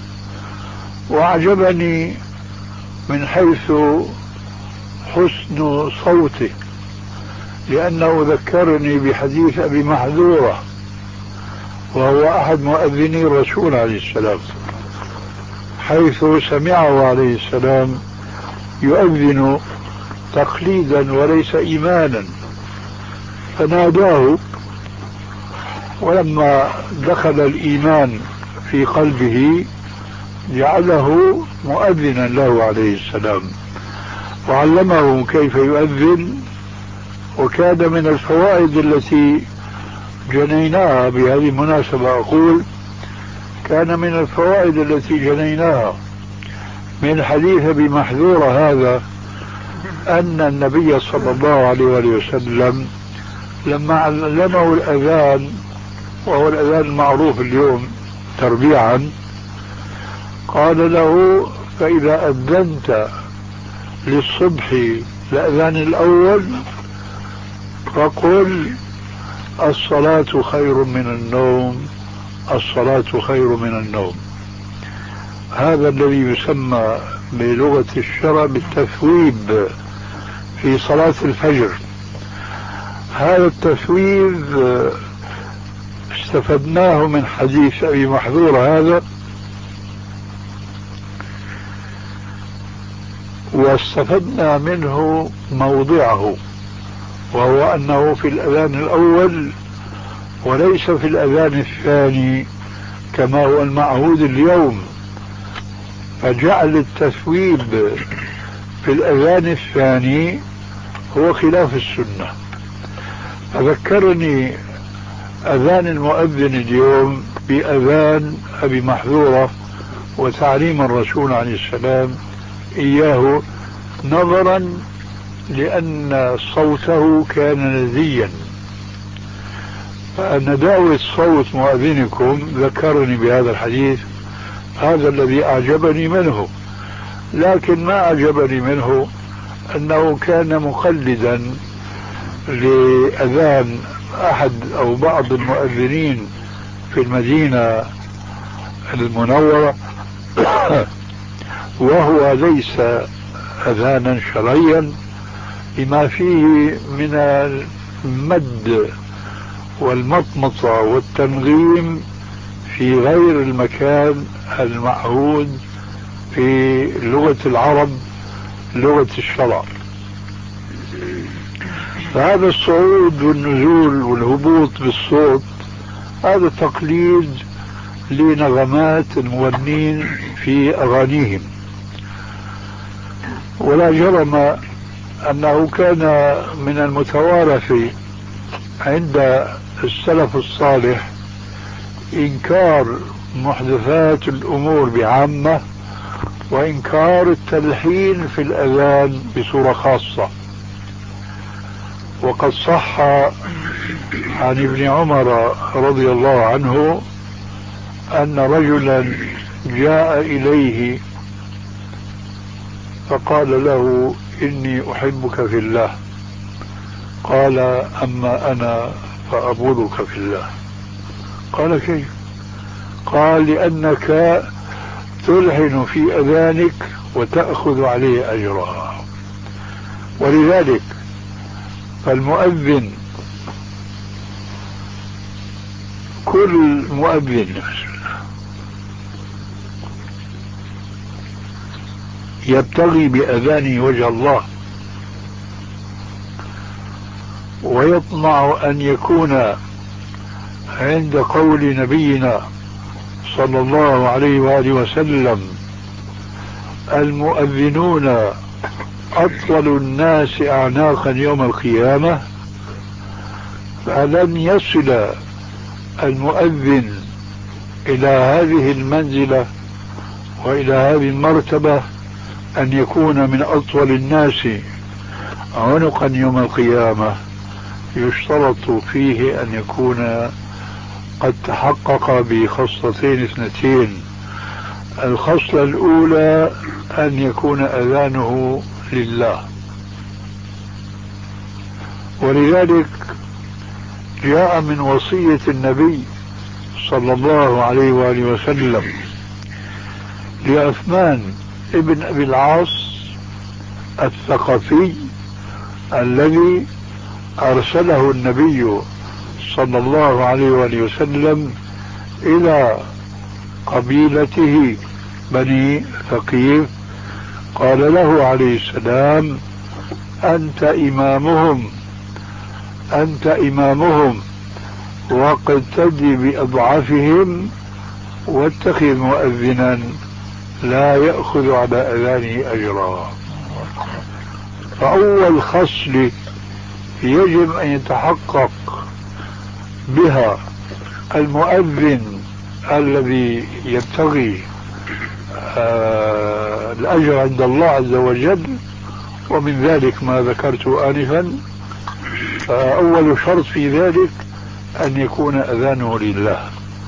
وأعجبني من حيث حسن صوته، لأنه ذكرني بحديث أبي محذورة، وهو أحد مؤذني الرسول عليه السلام، حيث سمعه عليه السلام يؤذن تقليدا وليس إيمانا، فناداه، ولما دخل الإيمان في قلبه جعله مؤذنا له عليه السلام، وعلمه كيف يؤذن. وكان من الفوائد التي جنيناها، بهذه المناسبة أقول، كان من الفوائد التي جنيناها من حديث أبي محذورة هذا أن النبي صلى الله عليه وسلم لما علمه الأذان، وهو الأذان المعروف اليوم تربيعا، قال له: فإذا أذنت للصبح الأذان الأول فقل الصلاة خير من النوم، الصلاة خير من النوم. هذا الذي يسمى بلغة الشرع بالتثويب في صلاة الفجر. هذا التثويب استفدناه من حديث أبي محذورة هذا، واستفدنا منه موضعه، وهو أنه في الأذان الأول وليس في الأذان الثاني كما هو المعهود اليوم، فجعل التثويب في الأذان الثاني هو خلاف السنة. فذكرني أذان المؤذن اليوم بأذان أبي محذورة وتعليم الرسول عليه السلام إياه، نظرا لأن صوته كان لذيا. فنداوة صوت مؤذنكم ذكرني بهذا الحديث، هذا الذي أعجبني منه. لكن ما أعجبني منه أنه كان مقلدا لأذان أحد أو بعض المؤذنين في المدينة المنورة، وهو ليس أذانا شرعيا لما فيه من المد والمطمطة والتنغيم في غير المكان المعهود في لغة العرب، لغة الشرع. فهذا الصعود والنزول والهبوط بالصوت هذا تقليد لنغمات المغنين في أغانيهم، ولا جرم أنه كان من المتوارث عند السلف الصالح إنكار محدثات الأمور بعامة، وإنكار التلحين في الأذان بصورة خاصة. وقد صح عن ابن عمر رضي الله عنه أن رجلا جاء إليه فقال له: إني أحبك في الله. قال: أما أنا فأبغضك في الله. قال: كيف؟ قال: لأنك تلحن في أذانك وتأخذ عليه أجرها. ولذلك فالمؤذن، كل مؤذن يبتغي بأذانه وجه الله، ويطمع أن يكون عند قول نبينا صلى الله عليه وآله وسلم: المؤذنون أطول الناس أعناقا يوم القيامة. فلن يصل المؤذن إلى هذه المنزلة وإلى هذه المرتبة أن يكون من أطول الناس عنقا يوم القيامة، يشترط فيه أن يكون قد تحقق بخصلتين اثنتين. الخصلة الأولى أن يكون أذانه لله، ولذلك جاء من وصية النبي صلى الله عليه وآله وسلم لعثمان ابن أبي العاص الثقفي الذي أرسله النبي صلى الله عليه وآله وسلم إلى قبيلته بني ثقيف، قال له عليه السلام: أنت إمامهم أنت إمامهم واقتدي بأضعافهم واتخذ مؤذنا لا يأخذ على أذانه أجرا. فأول خصلة يجب أن يتحقق بها المؤذن الذي يبتغي آه الأجر عند الله عز وجل، ومن ذلك ما ذكرت آنفا. فأول شرط في ذلك أن يكون أذانه لله،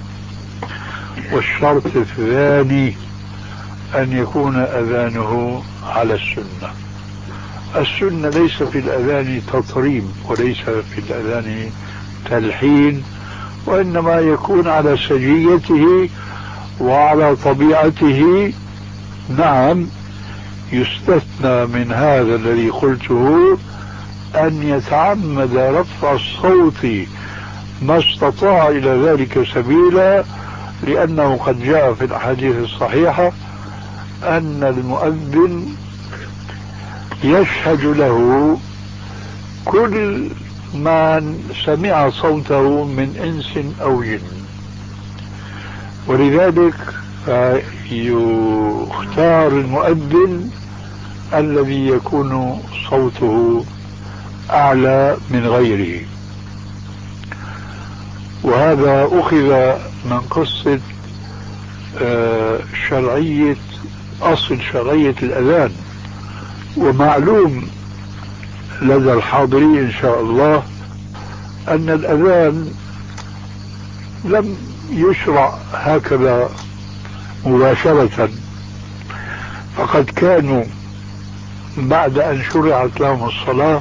والشرط الثاني أن يكون أذانه على السنة. السنة ليس في الأذان تطريب، وليس في الأذان تلحين، وإنما يكون على سجيته وعلى طبيعته. نعم، يستثنى من هذا الذي قلته أن يتعمد رفع الصوت ما استطاع إلى ذلك سبيلا، لأنه قد جاء في الأحاديث الصحيحة أن المؤذن يشهد له كل من سمع صوته من إنس أو جن، ولذلك يختار المؤذن الذي يكون صوته أعلى من غيره. وهذا أخذ من قصة شرعية أصل شرعية الأذان. ومعلوم لدى الحاضرين إن شاء الله أن الأذان لم يشرع هكذا مباشرة، فقد كانوا بعد أن شرعت لهم الصلاة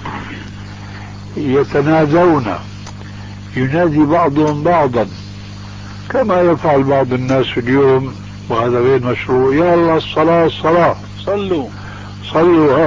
يتنادون، ينادي بعضهم بعضا كما يفعل بعض الناس اليوم، وهذا غير مشروع. يا الله الصلاة الصلاة، صلوا صلوا.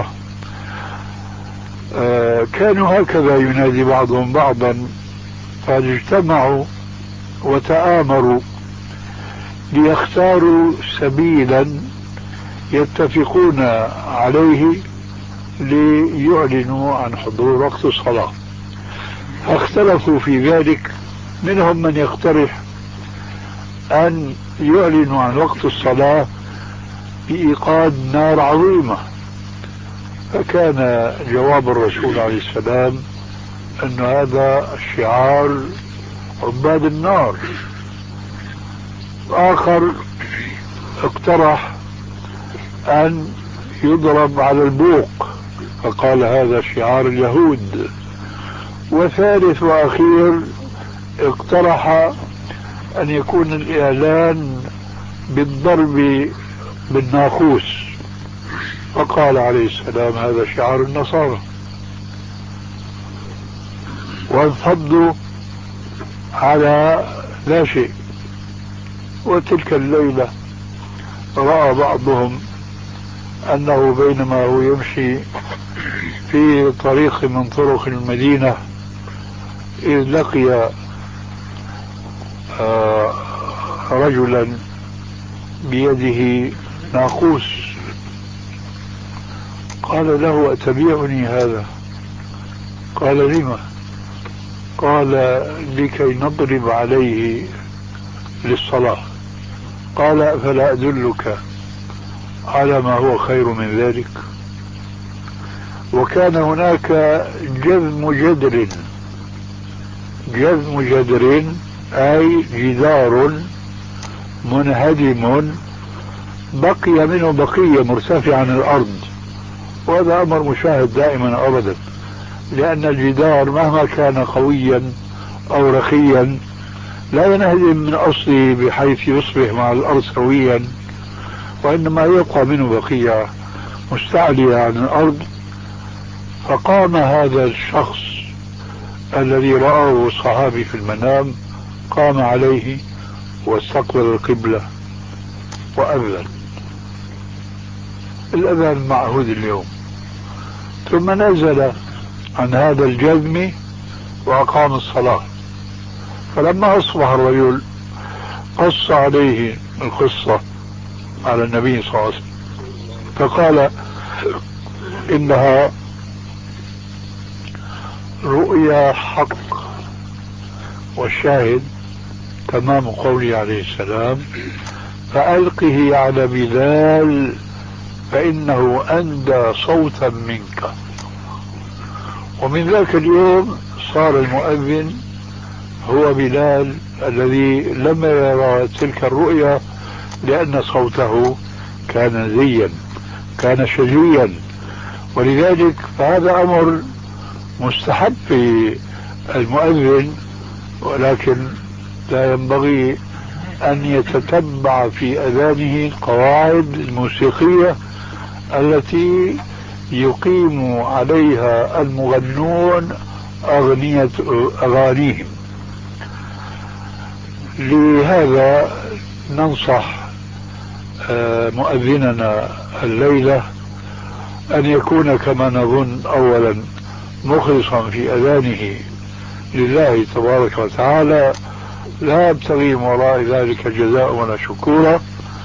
آه كانوا هكذا ينادي بعضهم بعضا، فاجتمعوا وتآمروا ليختاروا سبيلا يتفقون عليه ليعلنوا عن حضور وقت الصلاة. فاختلفوا في ذلك، منهم من يقترح أن يعلنوا عن وقت الصلاة بإيقاد نار عظيمة، فكان جواب الرسول عليه السلام أن هذا شعار عباد النار. آخر اقترح أن يضرب على البوق، فقال هذا شعار اليهود. وثالث وأخير اقترح أن يكون الإعلان بالضرب بالناقوس، فقال عليه السلام هذا شعار النصارى. وانفضوا على لا شيء. وتلك الليلة رأى بعضهم أنه بينما هو يمشي في طريق من طرق المدينة إذ لقي رجلا بيده ناقوس، قال له أتبيعني هذا؟ قال لما؟ قال لكي نضرب عليه للصلاة. قال فلا أدلك على ما هو خير من ذلك؟ وكان هناك جذم جدر، جذم جدر أي جدار منهدم بقي منه بقية مرتفعة عن الأرض، وهذا أمر مشاهد دائما أبدا، لأن الجدار مهما كان قويا أو رخيا لا ينهدم من أصله بحيث يصبح مع الأرض سويا، وإنما يبقى منه بقية مستعلية عن الأرض. فقام هذا الشخص الذي رآه الصحابي في المنام، قام عليه واستقبل القبلة وأذن. الأذان معهود اليوم. ثم نزل عن هذا الجذم وأقام الصلاة. فلما أصبح الرجل قص عليه القصة على النبي صلى الله عليه وسلم فقال إنها رؤيا حق، والشاهد تمام قوله عليه السلام: فألقه على بلال فإنه أندى صوتا منك. ومن ذاك اليوم صار المؤذن هو بلال الذي لم يرى تلك الرؤيا، لأن صوته كان زيا، كان شجيا. ولذلك فهذا أمر مستحب في المؤذن، ولكن لا ينبغي أن يتتبع في أذانه القواعد الموسيقية التي يقيم عليها المغنون أغنية أغانيهم. لهذا ننصح مؤذننا الليلة أن يكون كما نظن أولا مخلصا في أذانه لله تبارك وتعالى، لا يبتغي وراء ذلك جزاء ولا شكورا.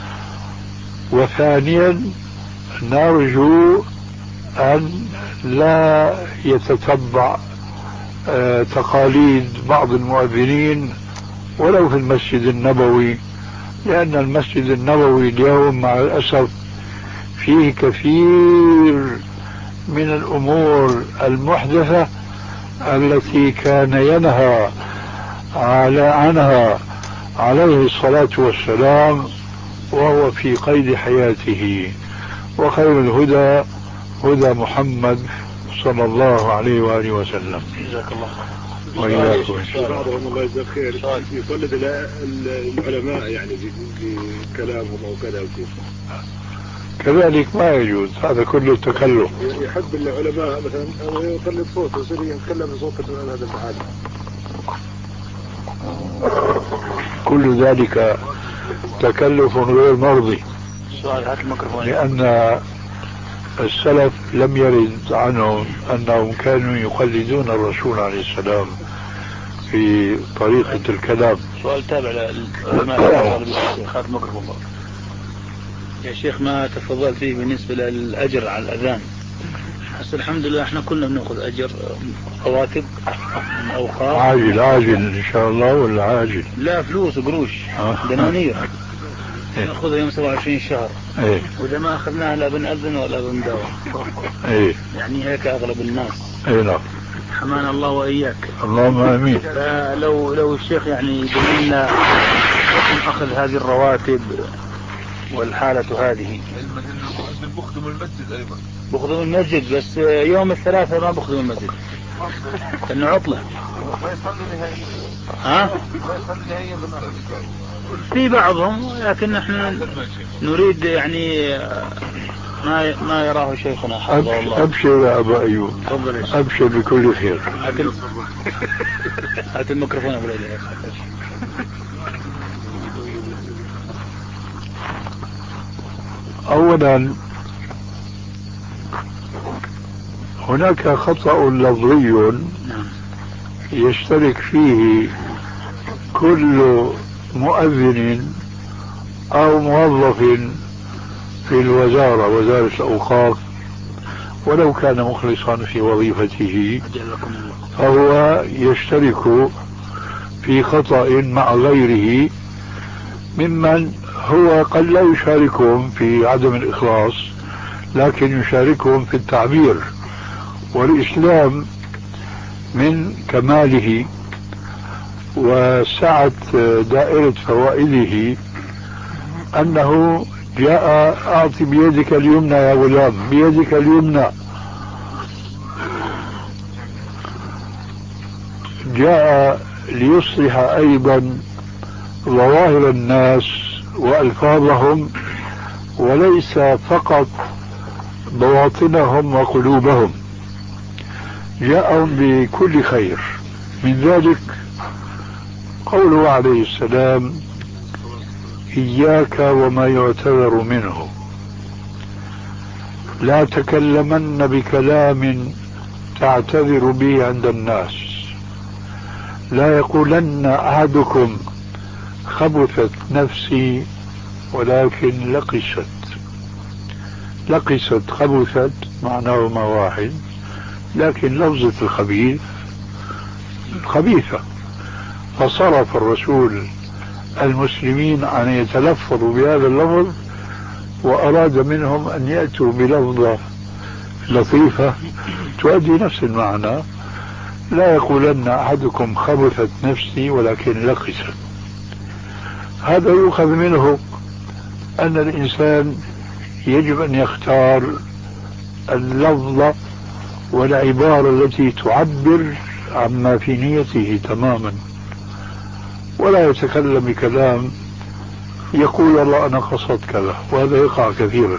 وثانيا نرجو أن لا يتتبع تقاليد بعض المؤذنين ولو في المسجد النبوي، لأن المسجد النبوي اليوم مع الأسف فيه كثير من الأمور المحدثة التي كان ينهى على عنها عليه الصلاة والسلام وهو في قيد حياته. وخير الهدى هدى محمد صلى الله عليه وآله وسلم. جزاك الله خير. وإياكم. بعضهم الله يجزاك خير يقلد العلماء يعني بكلامهم أو كذا وكذا، كذلك ما يجوز، هذا كله تكلف. يحب العلماء مثلا أو يقلد صوته يصير يتكلم بصوت هذا المحل. كل ذلك تكلف غير مرضي، لأن السلف لم يرد عنهم أنهم كانوا يقلدون الرسول عليه السلام في طريقة الكلام. سؤال تابع للعلماء خاف ميكروفون يا شيخ، ما تفضلت فيه بالنسبة للأجر على الأذان. بس الحمد لله احنا كلنا بناخذ أجر رواتب أوقات عاجل عاجل إن شاء الله ولا عاجل؟ لا فلوس قروش دنانير ناخذها يوم سبعة وعشرين شهر. ايه. وإذا ما أخذناها لا بنأذن ولا بنداوم. ايه. يعني هيك أغلب الناس. ايه نعم. حمانا الله وإياك. اللهم آمين. فلو لو الشيخ يعني يبين لنا أخذ هذه الرواتب والحالة هذه. بخدم المسجد أيضا. بخدم المسجد بس يوم الثلاثاء ما بخدم المسجد. إنه عطلة. ها؟ في بعضهم، لكن نحن نريد يعني ما ما يراه شيخنا حفظه الله. أبشر يا أبا أيوب. أبشر بكل خير. هات الميكروفون أبو ليلى. أولا هناك خطأ لفظي يشترك فيه كل مؤذن أو موظف في الوزارة وزارة الأوقاف ولو كان مخلصا في وظيفته، فهو يشترك في خطأ مع غيره ممن هو قد لا يشاركهم في عدم الإخلاص لكن يشاركهم في التعبير. والإسلام من كماله وسعة دائرة فوائده أنه جاء أعطي بيدك اليمنى يا غلام، بيدك اليمنى. جاء ليصلح أيضا ظواهر الناس وألفاظهم وليس فقط بواطنهم وقلوبهم، جاءهم بكل خير. من ذلك قوله عليه السلام: إياك وما يعتذر منه، لا تكلمن بكلام تعتذر به عند الناس. لا يقولن أحدكم خبثت نفسي ولكن لقست. لقست خبثت معناهما واحد، لكن لفظة الخبيث خبيثة، فصرف الرسول المسلمين أن يتلفظوا بهذا اللفظ، وأراد منهم أن يأتوا بلفظة لطيفة تؤدي نفس المعنى. لا يقولن أحدكم خبثت نفسي ولكن لقست. هذا يؤخذ منه أن الإنسان يجب أن يختار اللفظة والعبارة التي تعبر عما في نيته تماما، ولا يتكلم بكلام يقول الله أنا قصدت كذا، وهذا يقع كثيرا.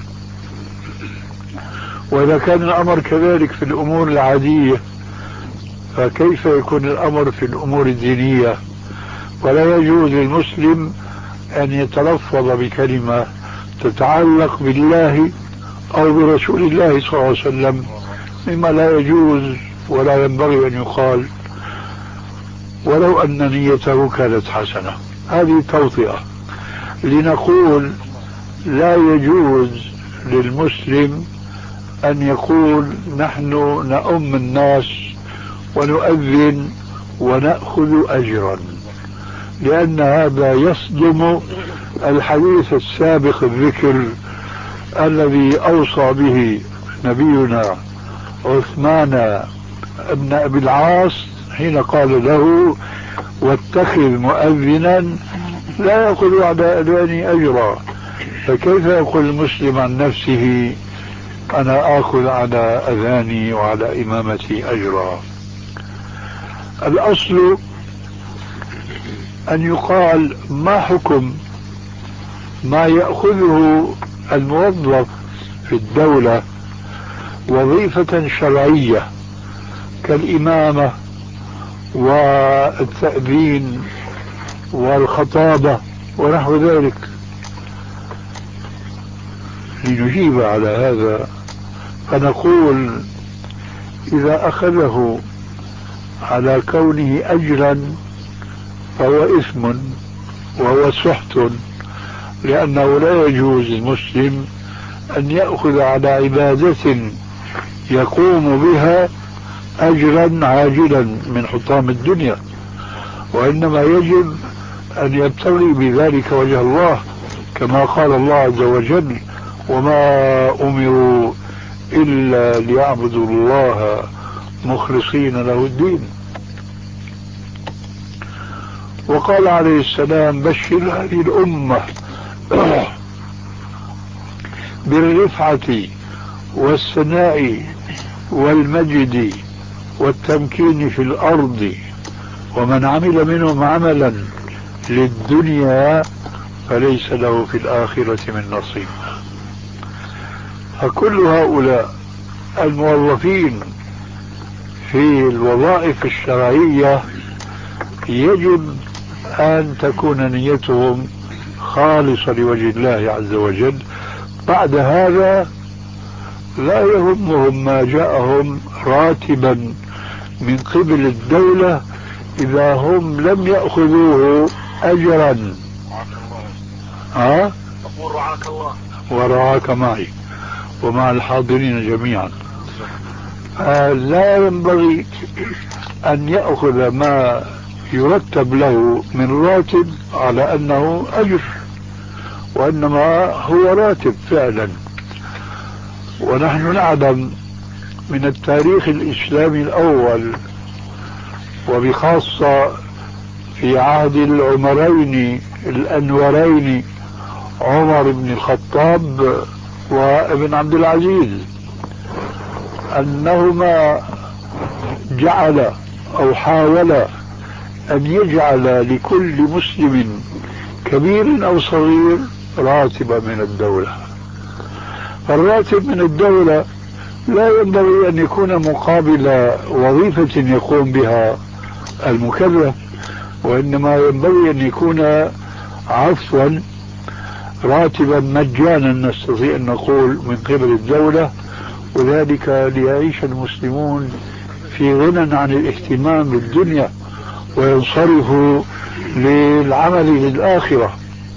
وإذا كان الأمر كذلك في الأمور العادية، فكيف يكون الأمر في الأمور الدينية؟ ولا يجوز للمسلم أن يتلفظ بكلمة تتعلق بالله أو برسول الله صلى الله عليه وسلم مما لا يجوز ولا ينبغي أن يقال، ولو أن نيته كانت حسنة. هذه توطئة لنقول لا يجوز للمسلم أن يقول نحن نؤم الناس ونؤذن ونأخذ أجرا، لأن هذا يصدم الحديث السابق الذكر الذي أوصى به نبينا عثمان بن أبي العاص حين قال له واتخذ مؤذنا لا يأخذ على أذاني أجرا. فكيف يقول المسلم عن نفسه أنا آخذ على أذاني وعلى إمامتي أجرا؟ الأصل أن يقال ما حكم ما يأخذه الموظف في الدولة وظيفة شرعية كالإمامة والتأذين والخطابة ونحو ذلك. لنجيب على هذا فنقول إذا أخذه على كونه أجرا فهو إثم وهو سحت، لأنه لا يجوز للمسلم أن يأخذ على عبادة يقوم بها أجرا عاجلا من حطام الدنيا، وإنما يجب أن يبتغي بذلك وجه الله، كما قال الله عز وجل وما أمروا إلا ليعبدوا الله مخلصين له الدين. وقال عليه السلام بشر هذه الأمة بالرفعة والثناء والمجد والتمكين في الأرض، ومن عمل منهم عملا للدنيا فليس له في الآخرة من نصيب. فكل هؤلاء الموظفين في الوظائف الشرعية يجب أن تكون نيتهم خالصة لوجه الله عز وجل. بعد هذا لا يهمهم ما جاءهم راتبا من قبل الدولة إذا هم لم يأخذوه أجرا. ها؟ أقول رعاك الله ورعاك معي ومع الحاضرين جميعا. لا ينبغي أن يأخذ ما يرتب له من راتب على أنه أجر، وإنما هو راتب فعلا. ونحن نعلم من التاريخ الإسلامي الأول وبخاصة في عهد العمرين الأنورين عمر بن الخطاب وابن عبد العزيز أنهما جعل أو حاول أن يجعل لكل مسلم كبير أو صغير راتب من الدولة. فالراتب من الدولة لا ينبغي أن يكون مقابل وظيفة يقوم بها المكلف، وإنما ينبغي أن يكون عفوا راتبا مجانا نستطيع أن نقول من قبل الدولة، وذلك ليعيش المسلمون في غنى عن الاهتمام بالدنيا وينصرفوا للعمل للآخرة.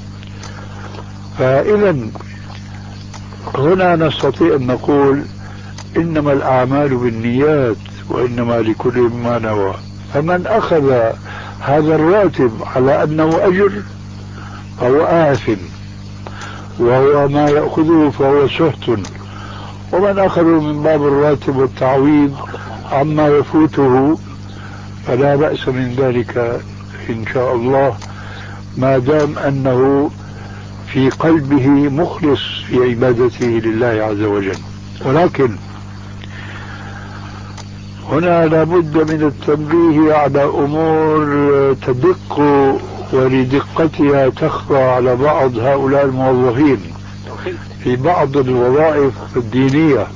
فإذا هنا نستطيع أن نقول إنما الأعمال بالنيات وإنما لكل ما نوى. فمن أخذ هذا الراتب على أنه أجر فهو آثم، وهو ما يأخذه فهو سهت، ومن أخذه من باب الراتب والتعويض عما يفوته فلا بأس من ذلك إن شاء الله، ما دام أنه في قلبه مخلص في عبادته لله عز وجل. ولكن هنا لابد من التنبيه على أمور تدق ولدقتها تخفى على بعض هؤلاء الموظفين في بعض الوظائف الدينية.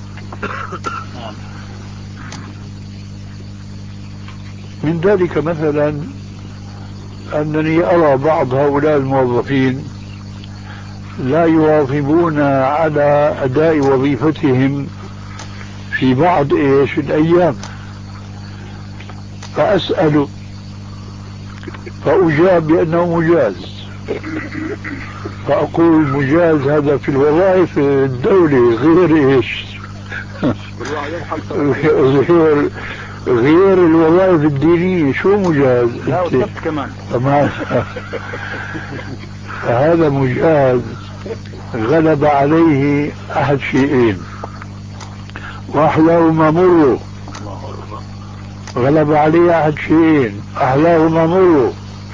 من ذلك مثلا أنني أرى بعض هؤلاء الموظفين لا يواظبون على أداء وظيفتهم في بعض إيش الأيام، فأسأل فأجاب بأنه مجاز، فأقول مجاز هذا في الوظائف الدولة غير إيش غير غير الوظائف الدينية، شو مجاز؟ لا وسبت كمان تمام. فهذا مجاز غلب عليه أحد شيئين، وأحلاهما مر. غلب عليه أحد شيئين أحلاهما مر.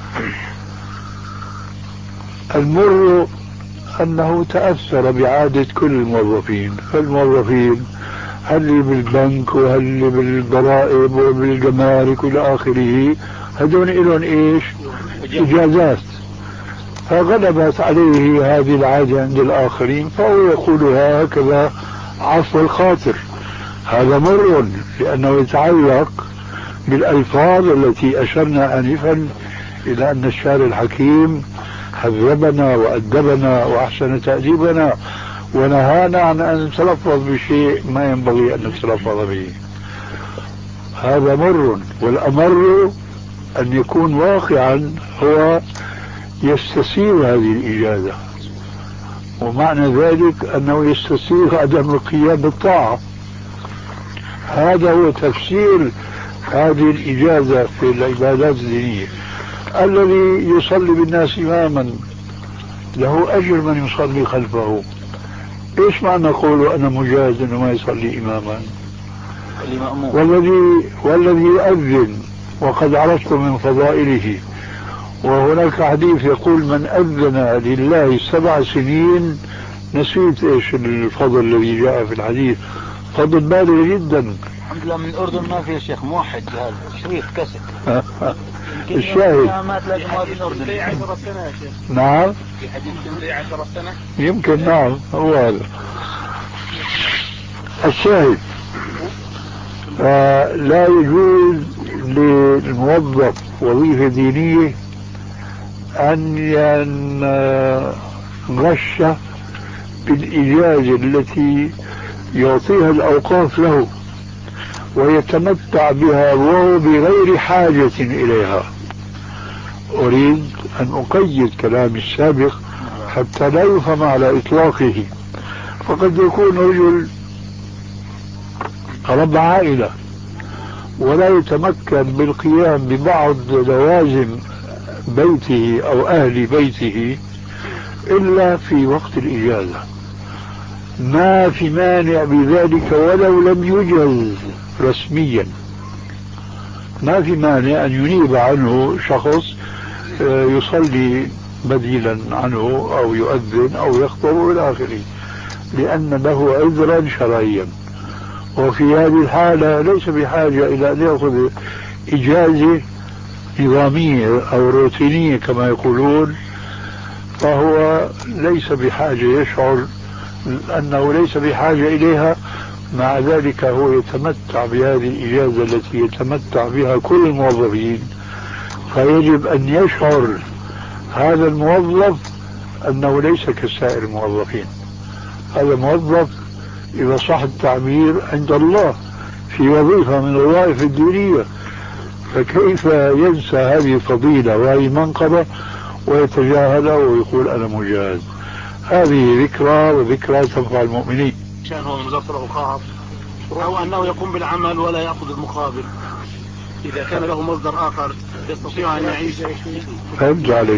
المر أنه تأثر بعادة كل الموظفين، فالموظفين هل بالبنك وهل بالضرائب وبالجمارك والى اخره هدول لهم ايش؟ اجازات، فغلبت عليه هذه العادة عند الاخرين فهو يقولها هكذا عفو الخاطر. هذا مر لانه يتعلق بالالفاظ التي اشرنا انفا الى ان الشارع الحكيم هذبنا وادبنا واحسن تاديبنا ونهانا عن أن نتلفظ بشيء ما ينبغي أن نتلفظ به. هذا مر. والأمر أن يكون واقعا هو يستسيغ هذه الإجازة، ومعنى ذلك أنه يستسيغ عدم القيام بالطاعة. هذا هو تفسير هذه الإجازة في العبادات الدينية. الذي يصلي بالناس إماما له أجر من يصلي خلفه. ايش معنى قوله انا مجاز انه ما يصلي اماما؟ والذي والذي يؤذن وقد عرفت من فضائله، وهناك حديث يقول من اذن لله سبع سنين، نسيت ايش الفضل الذي جاء في الحديث، فضل بالغ جدا. الحمد لله من الاردن ما في شيخ موحد هذا شريط كاسيت. الشاهد ما تلاقي موظف اردني عشرة سنة يا شيخ. نعم في حديث تمضي عشرة سنة يمكن. نعم هو هذا الشاهد. لا يجوز للموظف وظيفة دينية أن ينغش بالإجازة التي يعطيها الأوقاف له ويتمتع بها وهو بغير حاجة إليها. أريد أن أقيد كلامي السابق حتى لا يفهم على إطلاقه. فقد يكون رجل رب عائلة ولا يتمكن بالقيام ببعض لوازم بيته أو أهل بيته إلا في وقت الإجازة، ما في مانع بذلك ولو لم يجز رسميا. ما في مانع أن ينيب عنه شخص يصلي بديلا عنه أو يؤذن أو يخطب إلى آخره، لأن له عذرا شرعيا. وفي هذه الحالة ليس بحاجة إلى أن يأخذ إجازة نظامية أو روتينية كما يقولون، فهو ليس بحاجة، يشعر أنه ليس بحاجة إليها. مع ذلك هو يتمتع بهذه الإجازة التي يتمتع بها كل الموظفين، فيجب أن يشعر هذا الموظف أنه ليس كسائر الموظفين. هذا موظف إذا صح التعبير عند الله في وظيفة من الوظائف الدينية، فكيف ينسى هذه الفضيلة وهذه منقبة ويتجاهلها ويقول أنا مجاهد؟ هذه ذكرى، وذكرى تنفع المؤمنين. كان هو مزفر أخاف أو أنه يقوم بالعمل ولا يأخذ المقابل، إذا كان له مصدر آخر يستطيع أن يعيش. فهمت عليك.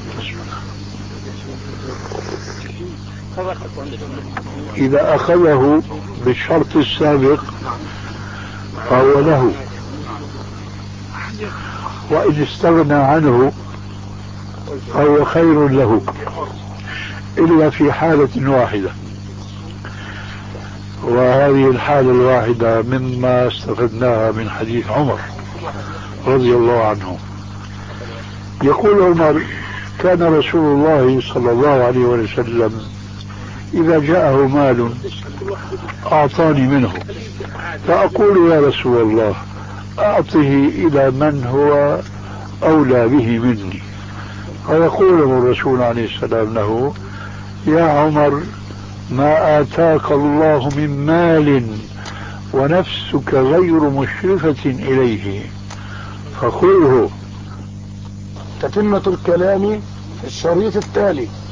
إذا أخذه بالشرط السابق فهو له، وإن استغنى عنه فهو خير له، إلا في حالة واحدة، وهذه الحالة الواحدة مما استفدناها من حديث عمر رضي الله عنه. يقول عمر: كان رسول الله صلى الله عليه وسلم إذا جاءه مال أعطاني منه، فأقول يا رسول الله أعطه إلى من هو أولى به مني، فيقول الرسول عليه السلام له: يا عمر، ما آتاك الله من مال ونفسك غير مشرفة إليه فخذه. تتمة الكلام في الشريط التالي.